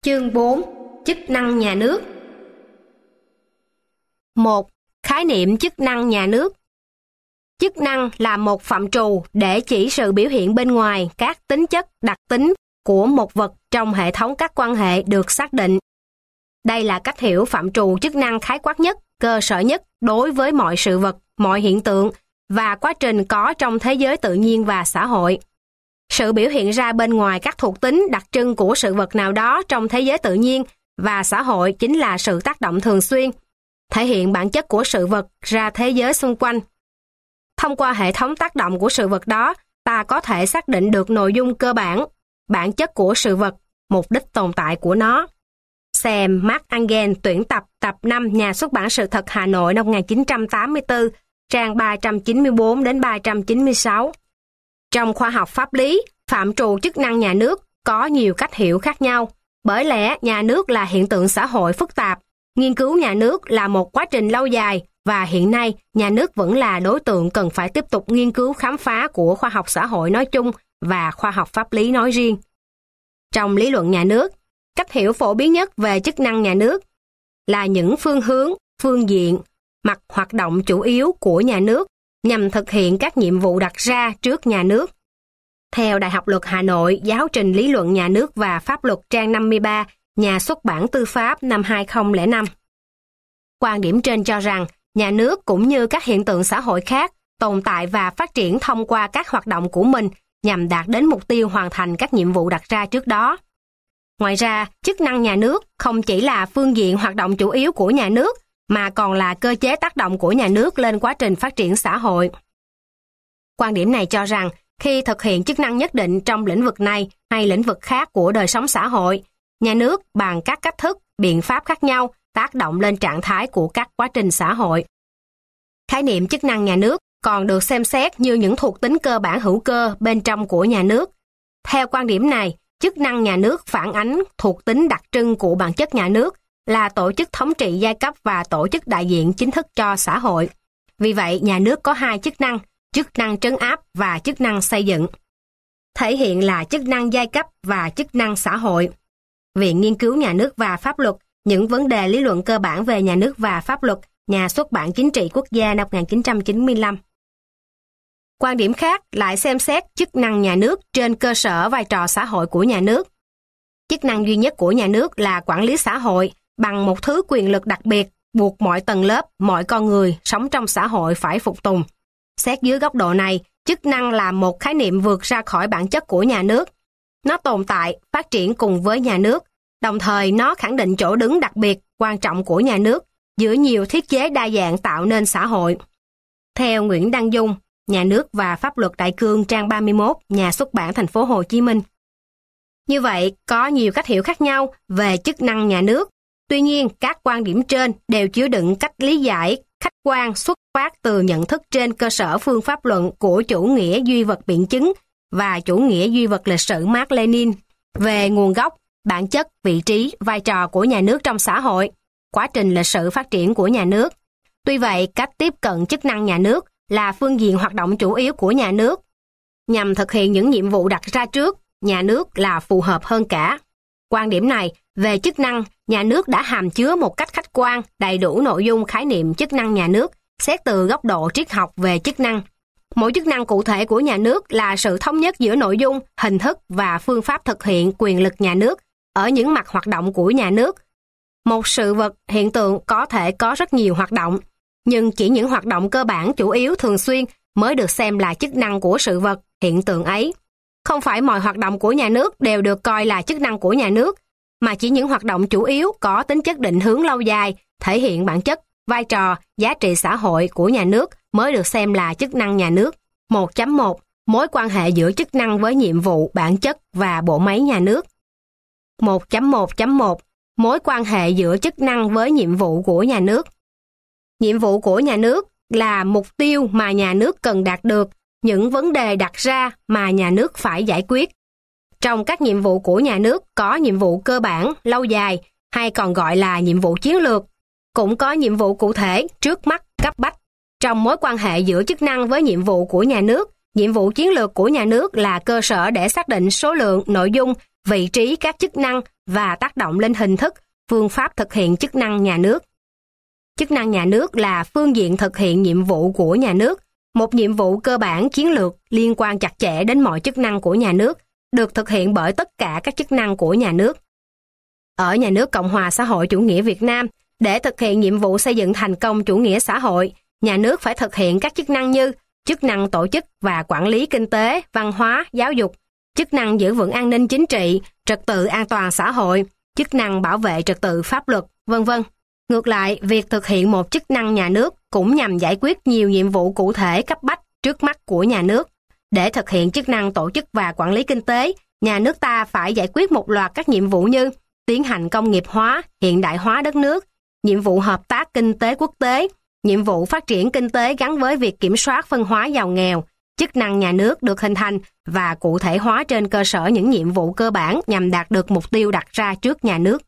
Chương 4. Chức năng nhà nước. 1. Khái niệm chức năng nhà nước. Chức năng là một phạm trù để chỉ sự biểu hiện bên ngoài các tính chất, đặc tính của một vật trong hệ thống các quan hệ được xác định. Đây là cách hiểu phạm trù chức năng khái quát nhất, cơ sở nhất đối với mọi sự vật, mọi hiện tượng và quá trình có trong thế giới tự nhiên và xã hội. Sự biểu hiện ra bên ngoài các thuộc tính đặc trưng của sự vật nào đó trong thế giới tự nhiên và xã hội chính là sự tác động thường xuyên, thể hiện bản chất của sự vật ra thế giới xung quanh. Thông qua hệ thống tác động của sự vật đó, ta có thể xác định được nội dung cơ bản, bản chất của sự vật, mục đích tồn tại của nó. Xem Mark Engel tuyển tập tập 5 Nhà xuất bản Sự thật Hà Nội năm 1984, trang 394 đến 396. Trong khoa học pháp lý, phạm trù chức năng nhà nước có nhiều cách hiểu khác nhau. Bởi lẽ nhà nước là hiện tượng xã hội phức tạp, nghiên cứu nhà nước là một quá trình lâu dài và hiện nay nhà nước vẫn là đối tượng cần phải tiếp tục nghiên cứu khám phá của khoa học xã hội nói chung và khoa học pháp lý nói riêng. Trong lý luận nhà nước, cách hiểu phổ biến nhất về chức năng nhà nước là những phương hướng, phương diện, mặt hoạt động chủ yếu của nhà nước nhằm thực hiện các nhiệm vụ đặt ra trước nhà nước. Theo Đại học Luật Hà Nội, giáo trình lý luận nhà nước và pháp luật trang 53, Nhà xuất bản Tư pháp năm 2005. Quan điểm trên cho rằng, nhà nước cũng như các hiện tượng xã hội khác tồn tại và phát triển thông qua các hoạt động của mình nhằm đạt đến mục tiêu hoàn thành các nhiệm vụ đặt ra trước đó. Ngoài ra, chức năng nhà nước không chỉ là phương diện hoạt động chủ yếu của nhà nước, mà còn là cơ chế tác động của nhà nước lên quá trình phát triển xã hội. Quan điểm này cho rằng, khi thực hiện chức năng nhất định trong lĩnh vực này hay lĩnh vực khác của đời sống xã hội, nhà nước bằng các cách thức, biện pháp khác nhau tác động lên trạng thái của các quá trình xã hội. Khái niệm chức năng nhà nước còn được xem xét như những thuộc tính cơ bản hữu cơ bên trong của nhà nước. Theo quan điểm này, chức năng nhà nước phản ánh thuộc tính đặc trưng của bản chất nhà nước là tổ chức thống trị giai cấp và tổ chức đại diện chính thức cho xã hội. Vì vậy, nhà nước có hai chức năng trấn áp và chức năng xây dựng. Thể hiện là chức năng giai cấp và chức năng xã hội. Viện Nghiên cứu Nhà nước và Pháp luật, những vấn đề lý luận cơ bản về nhà nước và pháp luật, Nhà xuất bản Chính trị Quốc gia năm 1995. Quan điểm khác lại xem xét chức năng nhà nước trên cơ sở vai trò xã hội của nhà nước. Chức năng duy nhất của nhà nước là quản lý xã hội bằng một thứ quyền lực đặc biệt buộc mọi tầng lớp, mọi con người sống trong xã hội phải phục tùng. Xét dưới góc độ này, chức năng là một khái niệm vượt ra khỏi bản chất của nhà nước. Nó tồn tại, phát triển cùng với nhà nước, đồng thời nó khẳng định chỗ đứng đặc biệt, quan trọng của nhà nước giữa nhiều thiết chế đa dạng tạo nên xã hội. Theo Nguyễn Đăng Dung, Nhà nước và Pháp luật Đại cương trang 31, Nhà xuất bản Thành phố Hồ Chí Minh. Như vậy, có nhiều cách hiểu khác nhau về chức năng nhà nước. Tuy nhiên, các quan điểm trên đều chứa đựng cách lý giải khách quan xuất phát từ nhận thức trên cơ sở phương pháp luận của chủ nghĩa duy vật biện chứng và chủ nghĩa duy vật lịch sử Mác Lênin về nguồn gốc, bản chất, vị trí, vai trò của nhà nước trong xã hội, quá trình lịch sử phát triển của nhà nước. Tuy vậy, cách tiếp cận chức năng nhà nước là phương diện hoạt động chủ yếu của nhà nước. Nhằm thực hiện những nhiệm vụ đặt ra trước, nhà nước là phù hợp hơn cả. Quan điểm này về chức năng nhà nước đã hàm chứa một cách khách quan, đầy đủ nội dung khái niệm chức năng nhà nước, xét từ góc độ triết học về chức năng. Mỗi chức năng cụ thể của nhà nước là sự thống nhất giữa nội dung, hình thức và phương pháp thực hiện quyền lực nhà nước ở những mặt hoạt động của nhà nước. Một sự vật, hiện tượng có thể có rất nhiều hoạt động, nhưng chỉ những hoạt động cơ bản chủ yếu thường xuyên mới được xem là chức năng của sự vật, hiện tượng ấy. Không phải mọi hoạt động của nhà nước đều được coi là chức năng của nhà nước, mà chỉ những hoạt động chủ yếu có tính chất định hướng lâu dài, thể hiện bản chất, vai trò, giá trị xã hội của nhà nước mới được xem là chức năng nhà nước. 1.1. Mối quan hệ giữa chức năng với nhiệm vụ, bản chất và bộ máy nhà nước. 1.1.1. Mối quan hệ giữa chức năng với nhiệm vụ của nhà nước. Nhiệm vụ của nhà nước là mục tiêu mà nhà nước cần đạt được, những vấn đề đặt ra mà nhà nước phải giải quyết. Trong các nhiệm vụ của nhà nước có nhiệm vụ cơ bản, lâu dài, hay còn gọi là nhiệm vụ chiến lược. Cũng có nhiệm vụ cụ thể, trước mắt, cấp bách. Trong mối quan hệ giữa chức năng với nhiệm vụ của nhà nước, Nhiệm vụ chiến lược của nhà nước là cơ sở để xác định số lượng, nội dung, vị trí các chức năng và tác động lên hình thức, phương pháp thực hiện chức năng nhà nước. Chức năng nhà nước là phương diện thực hiện nhiệm vụ của nhà nước, một nhiệm vụ cơ bản chiến lược liên quan chặt chẽ đến mọi chức năng của nhà nước, được thực hiện bởi tất cả các chức năng của nhà nước. Ở nhà nước Cộng hòa xã hội chủ nghĩa Việt Nam, để thực hiện nhiệm vụ xây dựng thành công chủ nghĩa xã hội, nhà nước phải thực hiện các chức năng như chức năng tổ chức và quản lý kinh tế, văn hóa, giáo dục, chức năng giữ vững an ninh chính trị, trật tự an toàn xã hội, chức năng bảo vệ trật tự pháp luật, v.v. Ngược lại, việc thực hiện một chức năng nhà nước cũng nhằm giải quyết nhiều nhiệm vụ cụ thể cấp bách trước mắt của nhà nước. Để thực hiện chức năng tổ chức và quản lý kinh tế, nhà nước ta phải giải quyết một loạt các nhiệm vụ như tiến hành công nghiệp hóa, hiện đại hóa đất nước, nhiệm vụ hợp tác kinh tế quốc tế, nhiệm vụ phát triển kinh tế gắn với việc kiểm soát phân hóa giàu nghèo. Chức năng nhà nước được hình thành và cụ thể hóa trên cơ sở những nhiệm vụ cơ bản nhằm đạt được mục tiêu đặt ra trước nhà nước.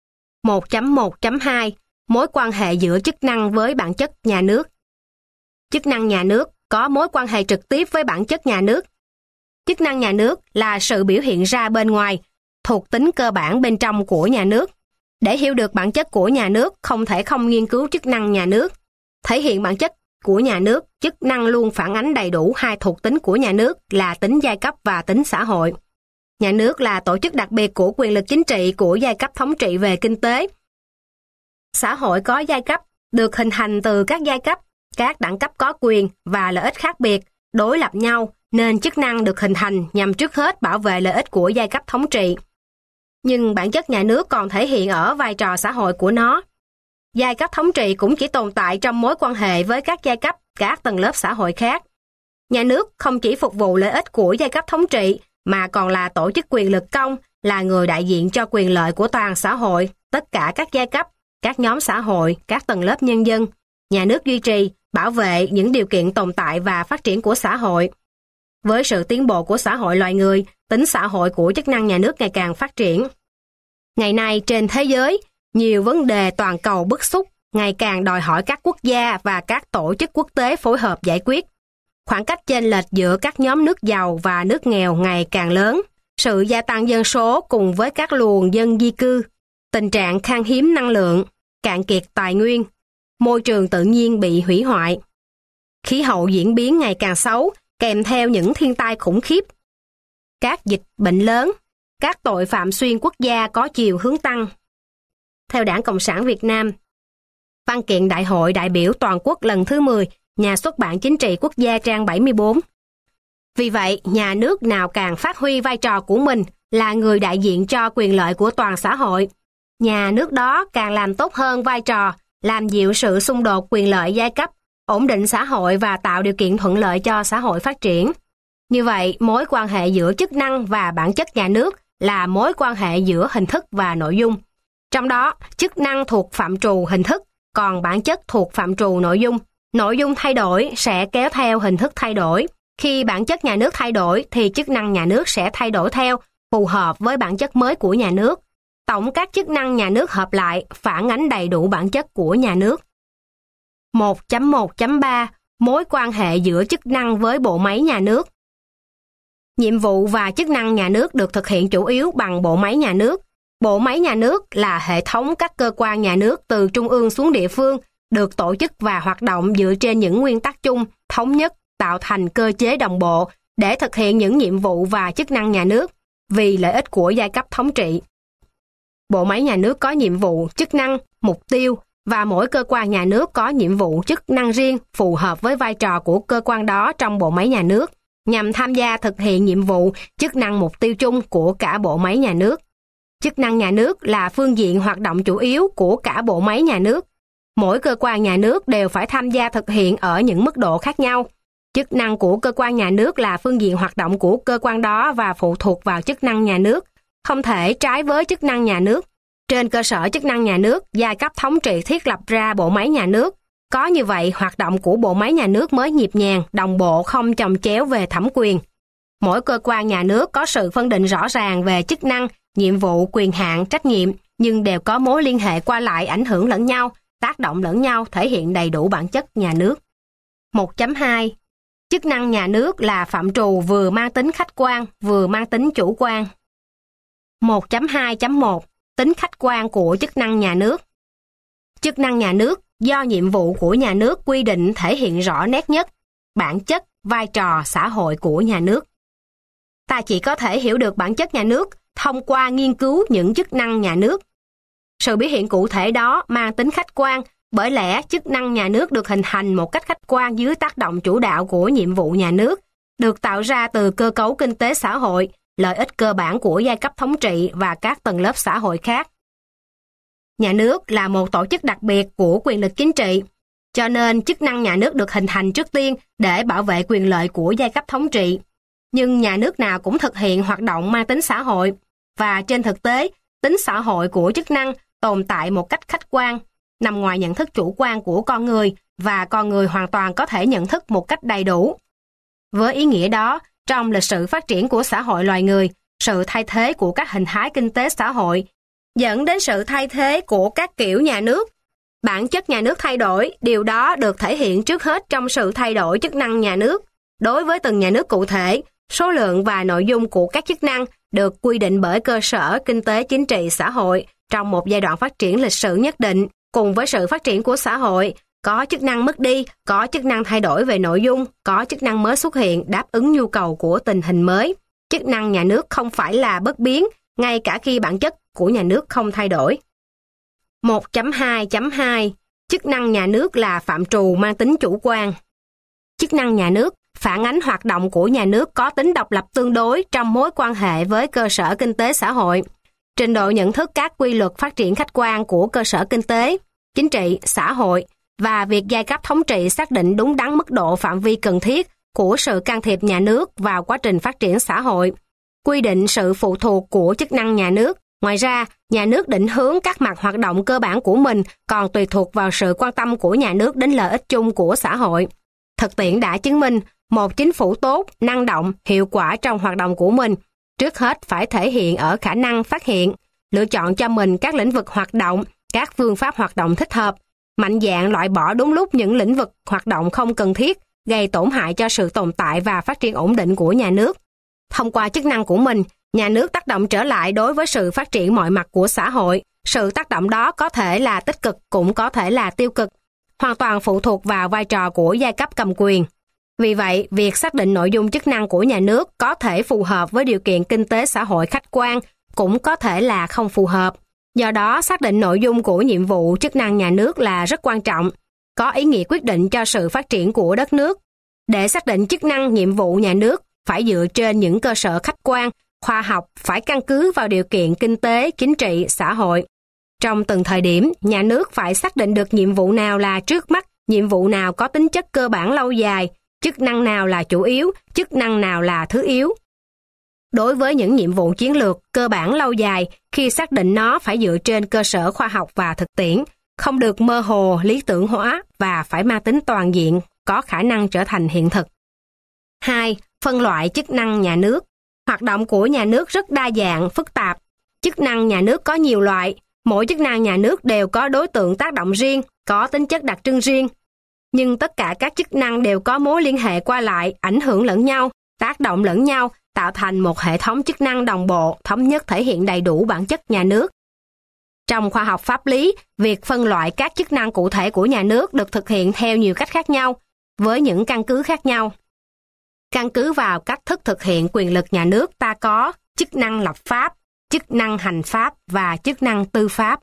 1.1.2 Mối quan hệ giữa chức năng với bản chất nhà nước. Chức năng nhà nước có mối quan hệ trực tiếp với bản chất nhà nước. Chức năng nhà nước là sự biểu hiện ra bên ngoài, thuộc tính cơ bản bên trong của nhà nước. Để hiểu được bản chất của nhà nước, không thể không nghiên cứu chức năng nhà nước. Thể hiện bản chất của nhà nước, chức năng luôn phản ánh đầy đủ hai thuộc tính của nhà nước là tính giai cấp và tính xã hội. Nhà nước là tổ chức đặc biệt của quyền lực chính trị của giai cấp thống trị về kinh tế. Xã hội có giai cấp, được hình thành từ các giai cấp, các đẳng cấp có quyền và lợi ích khác biệt, đối lập nhau, nên chức năng được hình thành nhằm trước hết bảo vệ lợi ích của giai cấp thống trị. Nhưng bản chất nhà nước còn thể hiện ở vai trò xã hội của nó. Giai cấp thống trị cũng chỉ tồn tại trong mối quan hệ với các giai cấp, các tầng lớp xã hội khác. Nhà nước không chỉ phục vụ lợi ích của giai cấp thống trị, mà còn là tổ chức quyền lực công, là người đại diện cho quyền lợi của toàn xã hội, tất cả các giai cấp, các nhóm xã hội, các tầng lớp nhân dân. Nhà nước duy trì, bảo vệ những điều kiện tồn tại và phát triển của xã hội. Với sự tiến bộ của xã hội loài người, tính xã hội của chức năng nhà nước ngày càng phát triển. Ngày nay trên thế giới, nhiều vấn đề toàn cầu bức xúc ngày càng đòi hỏi các quốc gia và các tổ chức quốc tế phối hợp giải quyết. Khoảng cách chênh lệch giữa các nhóm nước giàu và nước nghèo ngày càng lớn. Sự gia tăng dân số cùng với các luồng dân di cư, tình trạng khan hiếm năng lượng, cạn kiệt tài nguyên, môi trường tự nhiên bị hủy hoại. Khí hậu diễn biến ngày càng xấu, kèm theo những thiên tai khủng khiếp. Các dịch bệnh lớn, các tội phạm xuyên quốc gia có chiều hướng tăng. Theo Đảng Cộng sản Việt Nam, Văn kiện Đại hội đại biểu toàn quốc lần thứ 10, Nhà xuất bản Chính trị Quốc gia trang 74. Vì vậy, nhà nước nào càng phát huy vai trò của mình là người đại diện cho quyền lợi của toàn xã hội, nhà nước đó càng làm tốt hơn vai trò, làm dịu sự xung đột quyền lợi giai cấp, ổn định xã hội và tạo điều kiện thuận lợi cho xã hội phát triển. Như vậy, mối quan hệ giữa chức năng và bản chất nhà nước là mối quan hệ giữa hình thức và nội dung. Trong đó, chức năng thuộc phạm trù hình thức, còn bản chất thuộc phạm trù nội dung. Nội dung thay đổi sẽ kéo theo hình thức thay đổi. Khi bản chất nhà nước thay đổi thì chức năng nhà nước sẽ thay đổi theo, phù hợp với bản chất mới của nhà nước. Tổng các chức năng nhà nước hợp lại phản ánh đầy đủ bản chất của nhà nước. 1.1.3 Mối quan hệ giữa chức năng với bộ máy nhà nước. Nhiệm vụ và chức năng nhà nước được thực hiện chủ yếu bằng bộ máy nhà nước. Bộ máy nhà nước là hệ thống các cơ quan nhà nước từ trung ương xuống địa phương, được tổ chức và hoạt động dựa trên những nguyên tắc chung, thống nhất, tạo thành cơ chế đồng bộ để thực hiện những nhiệm vụ và chức năng nhà nước vì lợi ích của giai cấp thống trị. Bộ máy nhà nước có nhiệm vụ, chức năng, mục tiêu và mỗi cơ quan nhà nước có nhiệm vụ, chức năng riêng phù hợp với vai trò của cơ quan đó trong bộ máy nhà nước nhằm tham gia thực hiện nhiệm vụ, chức năng mục tiêu chung của cả bộ máy nhà nước. Chức năng nhà nước là phương diện hoạt động chủ yếu của cả bộ máy nhà nước. Mỗi cơ quan nhà nước đều phải tham gia thực hiện ở những mức độ khác nhau. Chức năng của cơ quan nhà nước là phương diện hoạt động của cơ quan đó và phụ thuộc vào chức năng nhà nước, không thể trái với chức năng nhà nước. Trên cơ sở chức năng nhà nước, giai cấp thống trị thiết lập ra bộ máy nhà nước. Có như vậy, hoạt động của bộ máy nhà nước mới nhịp nhàng, đồng bộ, không chồng chéo về thẩm quyền. Mỗi cơ quan nhà nước có sự phân định rõ ràng về chức năng, nhiệm vụ, quyền hạn, trách nhiệm, nhưng đều có mối liên hệ qua lại, ảnh hưởng lẫn nhau, tác động lẫn nhau, thể hiện đầy đủ bản chất nhà nước. 1.2 Chức năng nhà nước là phạm trù vừa mang tính khách quan, vừa mang tính chủ quan. 1.2.1 Tính khách quan của chức năng nhà nước. Chức năng nhà nước do nhiệm vụ của nhà nước quy định thể hiện rõ nét nhất bản chất, vai trò xã hội của nhà nước. Ta chỉ có thể hiểu được bản chất nhà nước thông qua nghiên cứu những chức năng nhà nước. Sự biểu hiện cụ thể đó mang tính khách quan, bởi lẽ chức năng nhà nước được hình thành một cách khách quan dưới tác động chủ đạo của nhiệm vụ nhà nước, được tạo ra từ cơ cấu kinh tế xã hội, lợi ích cơ bản của giai cấp thống trị và các tầng lớp xã hội khác. Nhà nước là một tổ chức đặc biệt của quyền lực chính trị, cho nên chức năng nhà nước được hình thành trước tiên để bảo vệ quyền lợi của giai cấp thống trị. Nhưng nhà nước nào cũng thực hiện hoạt động mang tính xã hội, và trên thực tế, tính xã hội của chức năng tồn tại một cách khách quan, nằm ngoài nhận thức chủ quan của con người, và con người hoàn toàn có thể nhận thức một cách đầy đủ. Với ý nghĩa đó, trong lịch sử phát triển của xã hội loài người, sự thay thế của các hình thái kinh tế xã hội dẫn đến sự thay thế của các kiểu nhà nước. Bản chất nhà nước thay đổi, điều đó được thể hiện trước hết trong sự thay đổi chức năng nhà nước. Đối với từng nhà nước cụ thể, số lượng và nội dung của các chức năng được quy định bởi cơ sở kinh tế chính trị xã hội trong một giai đoạn phát triển lịch sử nhất định. Cùng với sự phát triển của xã hội, có chức năng mất đi, có chức năng thay đổi về nội dung, có chức năng mới xuất hiện đáp ứng nhu cầu của tình hình mới. Chức năng nhà nước không phải là bất biến, ngay cả khi bản chất của nhà nước không thay đổi. 1.2.2 Chức năng nhà nước là phạm trù mang tính chủ quan. Chức năng nhà nước phản ánh hoạt động của nhà nước có tính độc lập tương đối trong mối quan hệ với cơ sở kinh tế xã hội. Trình độ nhận thức các quy luật phát triển khách quan của cơ sở kinh tế, chính trị, xã hội và việc giai cấp thống trị xác định đúng đắn mức độ phạm vi cần thiết của sự can thiệp nhà nước vào quá trình phát triển xã hội, quy định sự phụ thuộc của chức năng nhà nước. Ngoài ra, nhà nước định hướng các mặt hoạt động cơ bản của mình còn tùy thuộc vào sự quan tâm của nhà nước đến lợi ích chung của xã hội. Thực tiễn đã chứng minh, một chính phủ tốt, năng động, hiệu quả trong hoạt động của mình, trước hết phải thể hiện ở khả năng phát hiện, lựa chọn cho mình các lĩnh vực hoạt động, các phương pháp hoạt động thích hợp, mạnh dạn loại bỏ đúng lúc những lĩnh vực hoạt động không cần thiết, gây tổn hại cho sự tồn tại và phát triển ổn định của nhà nước. Thông qua chức năng của mình, nhà nước tác động trở lại đối với sự phát triển mọi mặt của xã hội. Sự tác động đó có thể là tích cực cũng có thể là tiêu cực, hoàn toàn phụ thuộc vào vai trò của giai cấp cầm quyền. Vì vậy, việc xác định nội dung chức năng của nhà nước có thể phù hợp với điều kiện kinh tế xã hội khách quan, cũng có thể là không phù hợp. Do đó, xác định nội dung của nhiệm vụ chức năng nhà nước là rất quan trọng, có ý nghĩa quyết định cho sự phát triển của đất nước. Để xác định chức năng nhiệm vụ nhà nước phải dựa trên những cơ sở khách quan, khoa học, phải căn cứ vào điều kiện kinh tế, chính trị, xã hội. Trong từng thời điểm, nhà nước phải xác định được nhiệm vụ nào là trước mắt, nhiệm vụ nào có tính chất cơ bản lâu dài, chức năng nào là chủ yếu, chức năng nào là thứ yếu. Đối với những nhiệm vụ chiến lược cơ bản lâu dài, khi xác định nó phải dựa trên cơ sở khoa học và thực tiễn, không được mơ hồ, lý tưởng hóa và phải mang tính toàn diện, có khả năng trở thành hiện thực. 2. Phân loại chức năng nhà nước. Hoạt động của nhà nước rất đa dạng, phức tạp. Chức năng nhà nước có nhiều loại, mỗi chức năng nhà nước đều có đối tượng tác động riêng, có tính chất đặc trưng riêng. Nhưng tất cả các chức năng đều có mối liên hệ qua lại, ảnh hưởng lẫn nhau, tác động lẫn nhau, tạo thành một hệ thống chức năng đồng bộ, thống nhất thể hiện đầy đủ bản chất nhà nước. Trong khoa học pháp lý, việc phân loại các chức năng cụ thể của nhà nước được thực hiện theo nhiều cách khác nhau, với những căn cứ khác nhau. Căn cứ vào cách thức thực hiện quyền lực nhà nước, ta có chức năng lập pháp, chức năng hành pháp và chức năng tư pháp.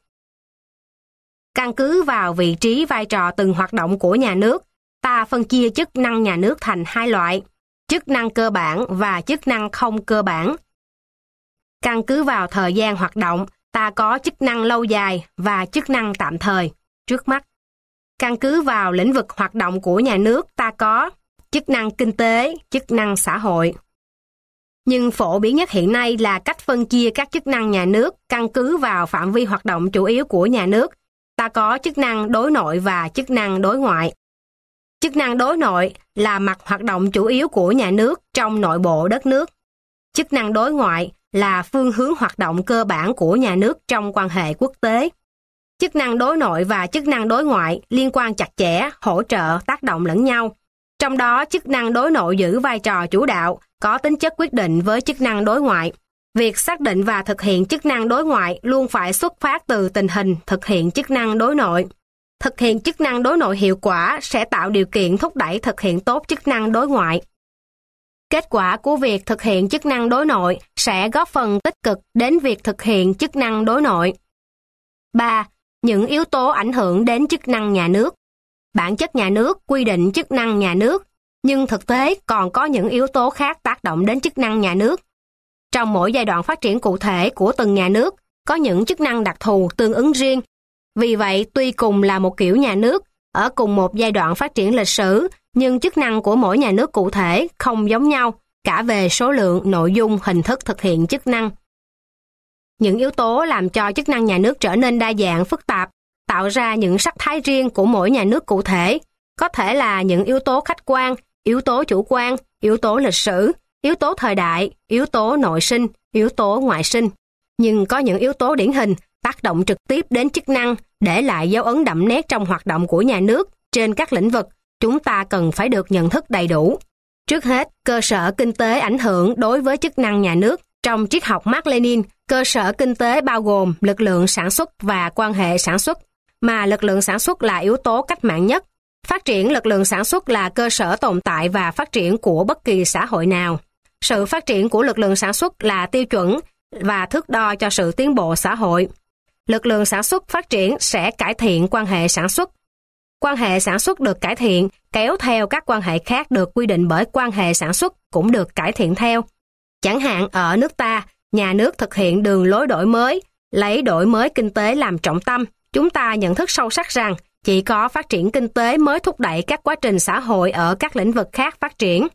Căn cứ vào vị trí vai trò từng hoạt động của nhà nước, ta phân chia chức năng nhà nước thành hai loại, chức năng cơ bản và chức năng không cơ bản. Căn cứ vào thời gian hoạt động, ta có chức năng lâu dài và chức năng tạm thời, trước mắt. Căn cứ vào lĩnh vực hoạt động của nhà nước, ta có chức năng kinh tế, chức năng xã hội. Nhưng phổ biến nhất hiện nay là cách phân chia các chức năng nhà nước căn cứ vào phạm vi hoạt động chủ yếu của nhà nước. Ta có chức năng đối nội và chức năng đối ngoại. Chức năng đối nội là mặt hoạt động chủ yếu của nhà nước trong nội bộ đất nước. Chức năng đối ngoại là phương hướng hoạt động cơ bản của nhà nước trong quan hệ quốc tế. Chức năng đối nội và chức năng đối ngoại liên quan chặt chẽ, hỗ trợ, tác động lẫn nhau. Trong đó, chức năng đối nội giữ vai trò chủ đạo, có tính chất quyết định với chức năng đối ngoại. Việc xác định và thực hiện chức năng đối ngoại luôn phải xuất phát từ tình hình thực hiện chức năng đối nội. Thực hiện chức năng đối nội hiệu quả sẽ tạo điều kiện thúc đẩy thực hiện tốt chức năng đối ngoại. Kết quả của việc thực hiện chức năng đối nội sẽ góp phần tích cực đến việc thực hiện chức năng đối nội. 3. Những yếu tố ảnh hưởng đến chức năng nhà nước. Bản chất nhà nước quy định chức năng nhà nước, nhưng thực tế còn có những yếu tố khác tác động đến chức năng nhà nước. Trong mỗi giai đoạn phát triển cụ thể của từng nhà nước, có những chức năng đặc thù tương ứng riêng. Vì vậy, tuy cùng là một kiểu nhà nước, ở cùng một giai đoạn phát triển lịch sử, nhưng chức năng của mỗi nhà nước cụ thể không giống nhau, cả về số lượng, nội dung, hình thức thực hiện chức năng. Những yếu tố làm cho chức năng nhà nước trở nên đa dạng, phức tạp, tạo ra những sắc thái riêng của mỗi nhà nước cụ thể, có thể là những yếu tố khách quan, yếu tố chủ quan, yếu tố lịch sử, yếu tố thời đại, yếu tố nội sinh, yếu tố ngoại sinh. Nhưng có những yếu tố điển hình tác động trực tiếp đến chức năng, để lại dấu ấn đậm nét trong hoạt động của nhà nước trên các lĩnh vực, chúng ta cần phải được nhận thức đầy đủ. Trước hết, cơ sở kinh tế ảnh hưởng đối với chức năng nhà nước. Trong triết học Mác Lênin, cơ sở kinh tế bao gồm lực lượng sản xuất và quan hệ sản xuất, mà lực lượng sản xuất là yếu tố cách mạng nhất. Phát triển lực lượng sản xuất là cơ sở tồn tại và phát triển của bất kỳ xã hội nào. Sự phát triển của lực lượng sản xuất là tiêu chuẩn và thước đo cho sự tiến bộ xã hội. Lực lượng sản xuất phát triển sẽ cải thiện quan hệ sản xuất. Quan hệ sản xuất được cải thiện, kéo theo các quan hệ khác được quy định bởi quan hệ sản xuất cũng được cải thiện theo. Chẳng hạn ở nước ta, nhà nước thực hiện đường lối đổi mới, lấy đổi mới kinh tế làm trọng tâm. Chúng ta nhận thức sâu sắc rằng chỉ có phát triển kinh tế mới thúc đẩy các quá trình xã hội ở các lĩnh vực khác phát triển.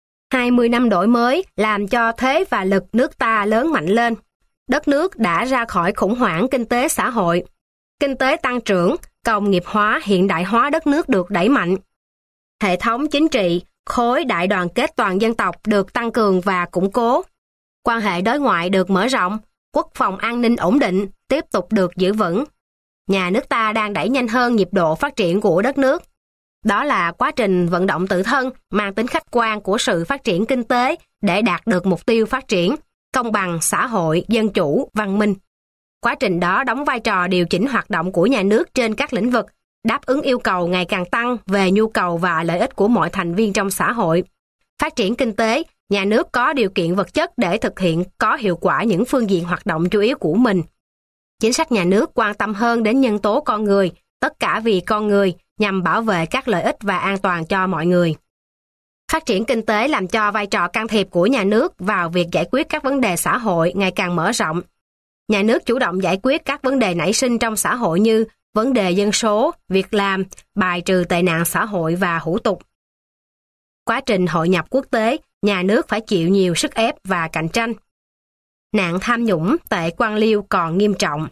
20 năm đổi mới làm cho thế và lực nước ta lớn mạnh lên. Đất nước đã ra khỏi khủng hoảng kinh tế xã hội. Kinh tế tăng trưởng, công nghiệp hóa, hiện đại hóa đất nước được đẩy mạnh. Hệ thống chính trị, khối đại đoàn kết toàn dân tộc được tăng cường và củng cố. Quan hệ đối ngoại được mở rộng, quốc phòng an ninh ổn định, tiếp tục được giữ vững. Nhà nước ta đang đẩy nhanh hơn nhịp độ phát triển của đất nước. Đó là quá trình vận động tự thân mang tính khách quan của sự phát triển kinh tế để đạt được mục tiêu phát triển, công bằng, xã hội, dân chủ, văn minh. Quá trình đó đóng vai trò điều chỉnh hoạt động của nhà nước trên các lĩnh vực, đáp ứng yêu cầu ngày càng tăng về nhu cầu và lợi ích của mọi thành viên trong xã hội. Phát triển kinh tế, nhà nước có điều kiện vật chất để thực hiện có hiệu quả những phương diện hoạt động chủ yếu của mình. Chính sách nhà nước quan tâm hơn đến nhân tố con người, tất cả vì con người, nhằm bảo vệ các lợi ích và an toàn cho mọi người. Phát triển kinh tế làm cho vai trò can thiệp của nhà nước vào việc giải quyết các vấn đề xã hội ngày càng mở rộng. Nhà nước chủ động giải quyết các vấn đề nảy sinh trong xã hội như vấn đề dân số, việc làm, bài trừ tệ nạn xã hội và hủ tục. Quá trình hội nhập quốc tế, nhà nước phải chịu nhiều sức ép và cạnh tranh. Nạn tham nhũng, tệ quan liêu còn nghiêm trọng.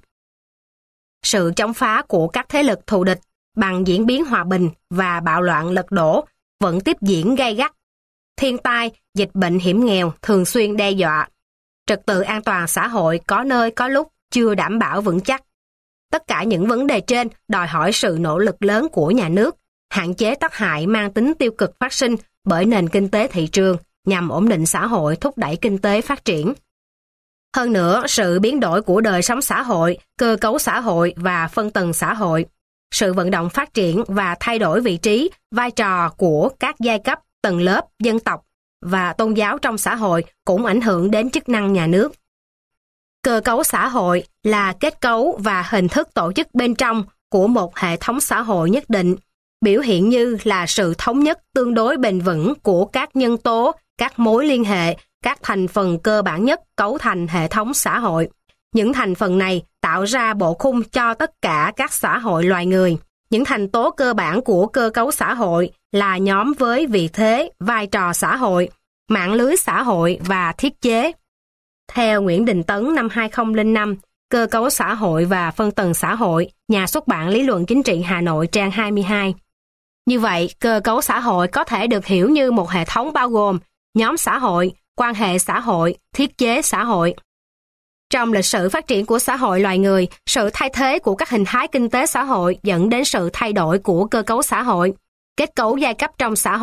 Sự chống phá của các thế lực thù địch bằng diễn biến hòa bình và bạo loạn lật đổ vẫn tiếp diễn gay gắt. Thiên tai, dịch bệnh hiểm nghèo thường xuyên đe dọa. Trật tự an toàn xã hội có nơi có lúc chưa đảm bảo vững chắc. Tất cả những vấn đề trên đòi hỏi sự nỗ lực lớn của nhà nước, hạn chế tác hại mang tính tiêu cực phát sinh bởi nền kinh tế thị trường nhằm ổn định xã hội, thúc đẩy kinh tế phát triển. Hơn nữa, sự biến đổi của đời sống xã hội, cơ cấu xã hội và phân tầng xã hội, sự vận động phát triển và thay đổi vị trí, vai trò của các giai cấp, tầng lớp, dân tộc và tôn giáo trong xã hội cũng ảnh hưởng đến chức năng nhà nước. Cơ cấu xã hội là kết cấu và hình thức tổ chức bên trong của một hệ thống xã hội nhất định, biểu hiện như là sự thống nhất tương đối bền vững của các nhân tố, các mối liên hệ, các thành phần cơ bản nhất cấu thành hệ thống xã hội. Những thành phần này tạo ra bộ khung cho tất cả các xã hội loài người. Những thành tố cơ bản của cơ cấu xã hội là nhóm với vị thế, vai trò xã hội, mạng lưới xã hội và thiết chế. Theo Nguyễn Đình Tấn năm 2005, Cơ cấu xã hội và phân tầng xã hội, nhà xuất bản Lý luận chính trị Hà Nội trang 22. Như vậy, cơ cấu xã hội có thể được hiểu như một hệ thống bao gồm nhóm xã hội, quan hệ xã hội, thiết chế xã hội. Trong lịch sử phát triển của xã hội loài người, sự thay thế của các hình thái kinh tế xã hội dẫn đến sự thay đổi của cơ cấu xã hội. Kết cấu giai cấp trong xã hội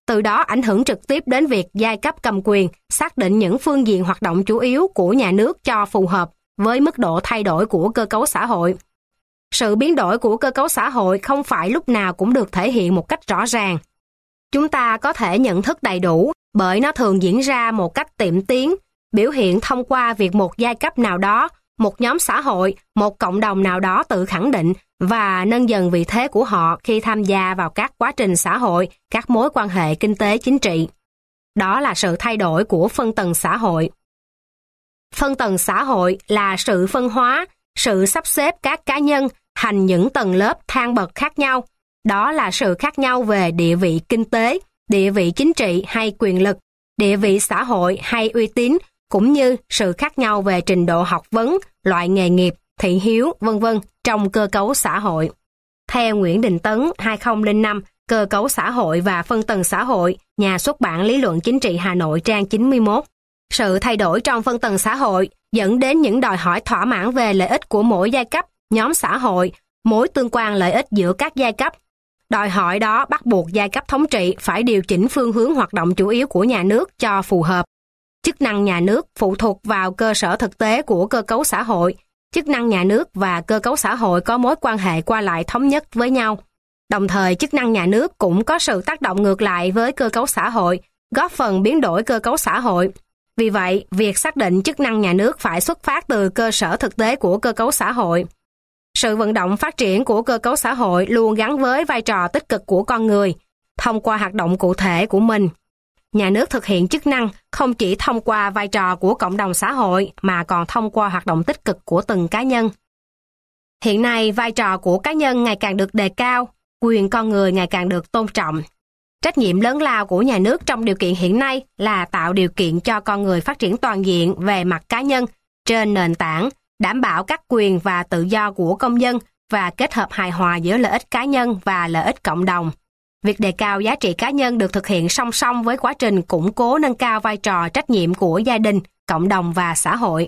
từ đó ảnh hưởng trực tiếp đến việc giai cấp cầm quyền xác định những phương diện hoạt động chủ yếu của nhà nước cho phù hợp với mức độ thay đổi của cơ cấu xã hội. Sự biến đổi của cơ cấu xã hội không phải lúc nào cũng được thể hiện một cách rõ ràng. Chúng ta có thể nhận thức đầy đủ bởi nó thường diễn ra một cách tiệm tiến, biểu hiện thông qua việc một giai cấp nào đó, một nhóm xã hội, một cộng đồng nào đó tự khẳng định và nâng dần vị thế của họ khi tham gia vào các quá trình xã hội, các mối quan hệ kinh tế chính trị. Đó là sự thay đổi của phân tầng xã hội. Phân tầng xã hội là sự phân hóa, sự sắp xếp các cá nhân thành những tầng lớp thang bậc khác nhau. Đó là sự khác nhau về địa vị kinh tế, địa vị chính trị hay quyền lực, địa vị xã hội hay uy tín, cũng như sự khác nhau về trình độ học vấn, loại nghề nghiệp, thị hiếu, v.v. trong cơ cấu xã hội. Theo Nguyễn Đình Tấn, 2005, Cơ cấu xã hội và phân tầng xã hội, nhà xuất bản Lý luận chính trị Hà Nội trang 91. Sự thay đổi trong phân tầng xã hội dẫn đến những đòi hỏi thỏa mãn về lợi ích của mỗi giai cấp, nhóm xã hội, mối tương quan lợi ích giữa các giai cấp. Đòi hỏi đó bắt buộc giai cấp thống trị phải điều chỉnh phương hướng hoạt động chủ yếu của nhà nước cho phù hợp. Chức năng nhà nước phụ thuộc vào cơ sở thực tế của cơ cấu xã hội. Chức năng nhà nước và cơ cấu xã hội có mối quan hệ qua lại thống nhất với nhau. Đồng thời, chức năng nhà nước cũng có sự tác động ngược lại với cơ cấu xã hội, góp phần biến đổi cơ cấu xã hội. Vì vậy, việc xác định chức năng nhà nước phải xuất phát từ cơ sở thực tế của cơ cấu xã hội. Sự vận động phát triển của cơ cấu xã hội luôn gắn với vai trò tích cực của con người, thông qua hoạt động cụ thể của mình. Nhà nước thực hiện chức năng không chỉ thông qua vai trò của cộng đồng xã hội mà còn thông qua hoạt động tích cực của từng cá nhân. Hiện nay, vai trò của cá nhân ngày càng được đề cao, quyền con người ngày càng được tôn trọng. Trách nhiệm lớn lao của nhà nước trong điều kiện hiện nay là tạo điều kiện cho con người phát triển toàn diện về mặt cá nhân trên nền tảng đảm bảo các quyền và tự do của công dân và kết hợp hài hòa giữa lợi ích cá nhân và lợi ích cộng đồng. Việc đề cao giá trị cá nhân được thực hiện song song với quá trình củng cố nâng cao vai trò trách nhiệm của gia đình, cộng đồng và xã hội.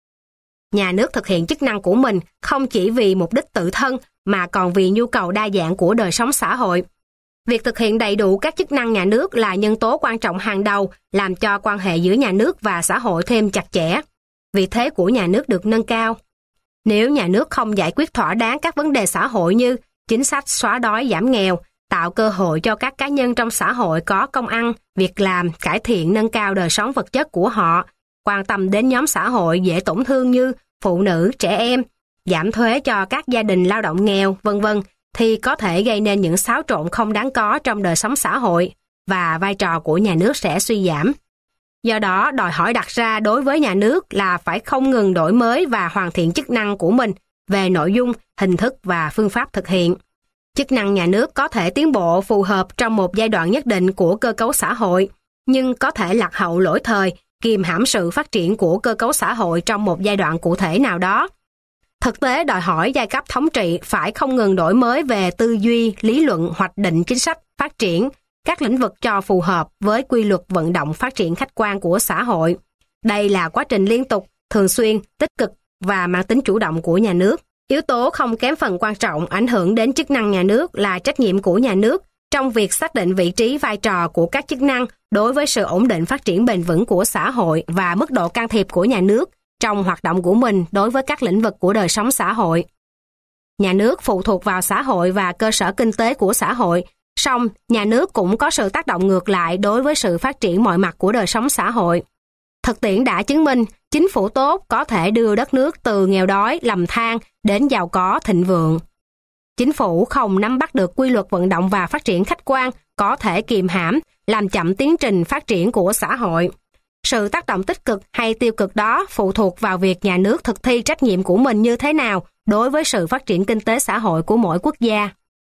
Nhà nước thực hiện chức năng của mình không chỉ vì mục đích tự thân mà còn vì nhu cầu đa dạng của đời sống xã hội. Việc thực hiện đầy đủ các chức năng nhà nước là nhân tố quan trọng hàng đầu làm cho quan hệ giữa nhà nước và xã hội thêm chặt chẽ. Vị thế của nhà nước được nâng cao. Nếu nhà nước không giải quyết thỏa đáng các vấn đề xã hội như chính sách xóa đói giảm nghèo, tạo cơ hội cho các cá nhân trong xã hội có công ăn, việc làm, cải thiện nâng cao đời sống vật chất của họ, quan tâm đến nhóm xã hội dễ tổn thương như phụ nữ, trẻ em, giảm thuế cho các gia đình lao động nghèo, v.v. thì có thể gây nên những xáo trộn không đáng có trong đời sống xã hội và vai trò của nhà nước sẽ suy giảm. Do đó, đòi hỏi đặt ra đối với nhà nước là phải không ngừng đổi mới và hoàn thiện chức năng của mình về nội dung, hình thức và phương pháp thực hiện. Chức năng nhà nước có thể tiến bộ phù hợp trong một giai đoạn nhất định của cơ cấu xã hội, nhưng có thể lạc hậu lỗi thời, kìm hãm sự phát triển của cơ cấu xã hội trong một giai đoạn cụ thể nào đó. Thực tế đòi hỏi giai cấp thống trị phải không ngừng đổi mới về tư duy, lý luận, hoạch định chính sách, phát triển các lĩnh vực cho phù hợp với quy luật vận động phát triển khách quan của xã hội. Đây là quá trình liên tục, thường xuyên, tích cực và mang tính chủ động của nhà nước. Yếu tố không kém phần quan trọng ảnh hưởng đến chức năng nhà nước là trách nhiệm của nhà nước trong việc xác định vị trí vai trò của các chức năng đối với sự ổn định phát triển bền vững của xã hội và mức độ can thiệp của nhà nước trong hoạt động của mình đối với các lĩnh vực của đời sống xã hội. Nhà nước phụ thuộc vào xã hội và cơ sở kinh tế của xã hội, song nhà nước cũng có sự tác động ngược lại đối với sự phát triển mọi mặt của đời sống xã hội. Thực tiễn đã chứng minh, chính phủ tốt có thể đưa đất nước từ nghèo đói, lầm than đến giàu có, thịnh vượng. Chính phủ không nắm bắt được quy luật vận động và phát triển khách quan có thể kiềm hãm, làm chậm tiến trình phát triển của xã hội. Sự tác động tích cực hay tiêu cực đó phụ thuộc vào việc nhà nước thực thi trách nhiệm của mình như thế nào đối với sự phát triển kinh tế xã hội của mỗi quốc gia.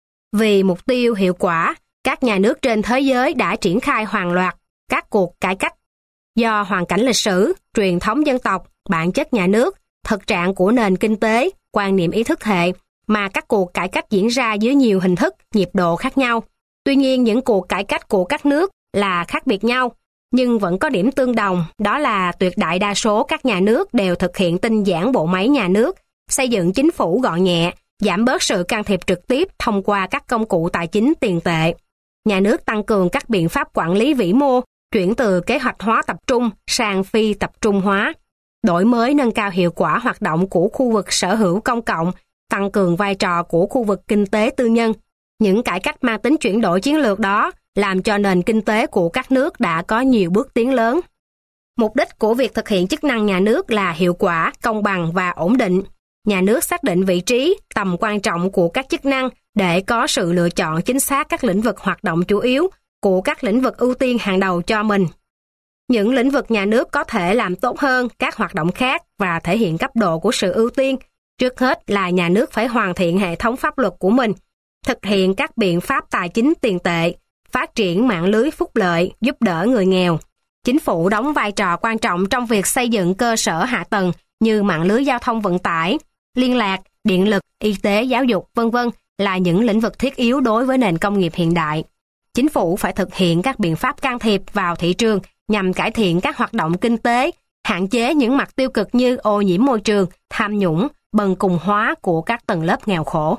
Vì mục tiêu hiệu quả, các nhà nước trên thế giới đã triển khai hàng loạt các cuộc cải cách. Do hoàn cảnh lịch sử, truyền thống dân tộc, bản chất nhà nước, thực trạng của nền kinh tế, quan niệm ý thức hệ, mà các cuộc cải cách diễn ra dưới nhiều hình thức, nhịp độ khác nhau. Tuy nhiên, những cuộc cải cách của các nước là khác biệt nhau, nhưng vẫn có điểm tương đồng, đó là tuyệt đại đa số các nhà nước đều thực hiện tinh giản bộ máy nhà nước, xây dựng chính phủ gọn nhẹ, giảm bớt sự can thiệp trực tiếp thông qua các công cụ tài chính tiền tệ. nhà nước tăng cường các biện pháp quản lý vĩ mô, chuyển từ kế hoạch hóa tập trung sang phi tập trung hóa, đổi mới nâng cao hiệu quả hoạt động của khu vực sở hữu công cộng, tăng cường vai trò của khu vực kinh tế tư nhân. Những cải cách mang tính chuyển đổi chiến lược đó làm cho nền kinh tế của các nước đã có nhiều bước tiến lớn. Mục đích của việc thực hiện chức năng nhà nước là hiệu quả, công bằng và ổn định. Nhà nước xác định vị trí, tầm quan trọng của các chức năng để có sự lựa chọn chính xác các lĩnh vực hoạt động chủ yếu của các lĩnh vực ưu tiên hàng đầu cho mình. Những lĩnh vực nhà nước có thể làm tốt hơn các hoạt động khác và thể hiện cấp độ của sự ưu tiên. Trước hết là nhà nước phải hoàn thiện hệ thống pháp luật của mình, thực hiện các biện pháp tài chính tiền tệ, phát triển mạng lưới phúc lợi, giúp đỡ người nghèo. Chính phủ đóng vai trò quan trọng trong việc xây dựng cơ sở hạ tầng như mạng lưới giao thông vận tải, liên lạc, điện lực, y tế, giáo dục, v.v. là những lĩnh vực thiết yếu đối với nền công nghiệp hiện đại. Chính phủ phải thực hiện các biện pháp can thiệp vào thị trường nhằm cải thiện các hoạt động kinh tế, hạn chế những mặt tiêu cực như ô nhiễm môi trường, tham nhũng, bần cùng hóa của các tầng lớp nghèo khổ.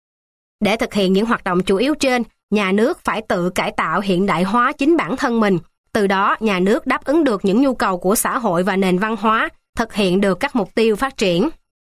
Để thực hiện những hoạt động chủ yếu trên, nhà nước phải tự cải tạo hiện đại hóa chính bản thân mình. Từ đó, nhà nước đáp ứng được những nhu cầu của xã hội và nền văn hóa, thực hiện được các mục tiêu phát triển.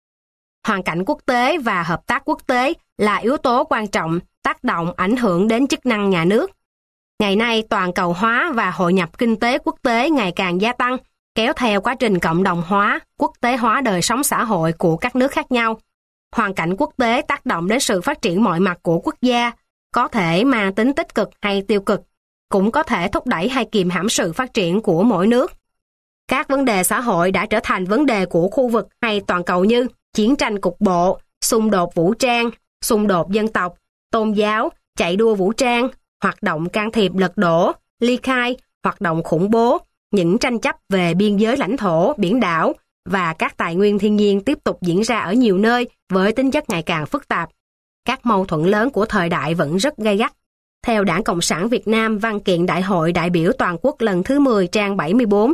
Hoàn cảnh quốc tế và hợp tác quốc tế là yếu tố quan trọng tác động ảnh hưởng đến chức năng nhà nước. Ngày nay, toàn cầu hóa và hội nhập kinh tế quốc tế ngày càng gia tăng, kéo theo quá trình cộng đồng hóa, quốc tế hóa đời sống xã hội của các nước khác nhau. Hoàn cảnh quốc tế tác động đến sự phát triển mọi mặt của quốc gia, có thể mang tính tích cực hay tiêu cực, cũng có thể thúc đẩy hay kìm hãm sự phát triển của mỗi nước. Các vấn đề xã hội đã trở thành vấn đề của khu vực hay toàn cầu như chiến tranh cục bộ, xung đột vũ trang, xung đột dân tộc, tôn giáo, chạy đua vũ trang, hoạt động can thiệp lật đổ, ly khai, hoạt động khủng bố, những tranh chấp về biên giới lãnh thổ, biển đảo và các tài nguyên thiên nhiên tiếp tục diễn ra ở nhiều nơi với tính chất ngày càng phức tạp. Các mâu thuẫn lớn của thời đại vẫn rất gay gắt. Theo Đảng Cộng sản Việt Nam, văn kiện Đại hội đại biểu toàn quốc lần thứ 10 trang 74,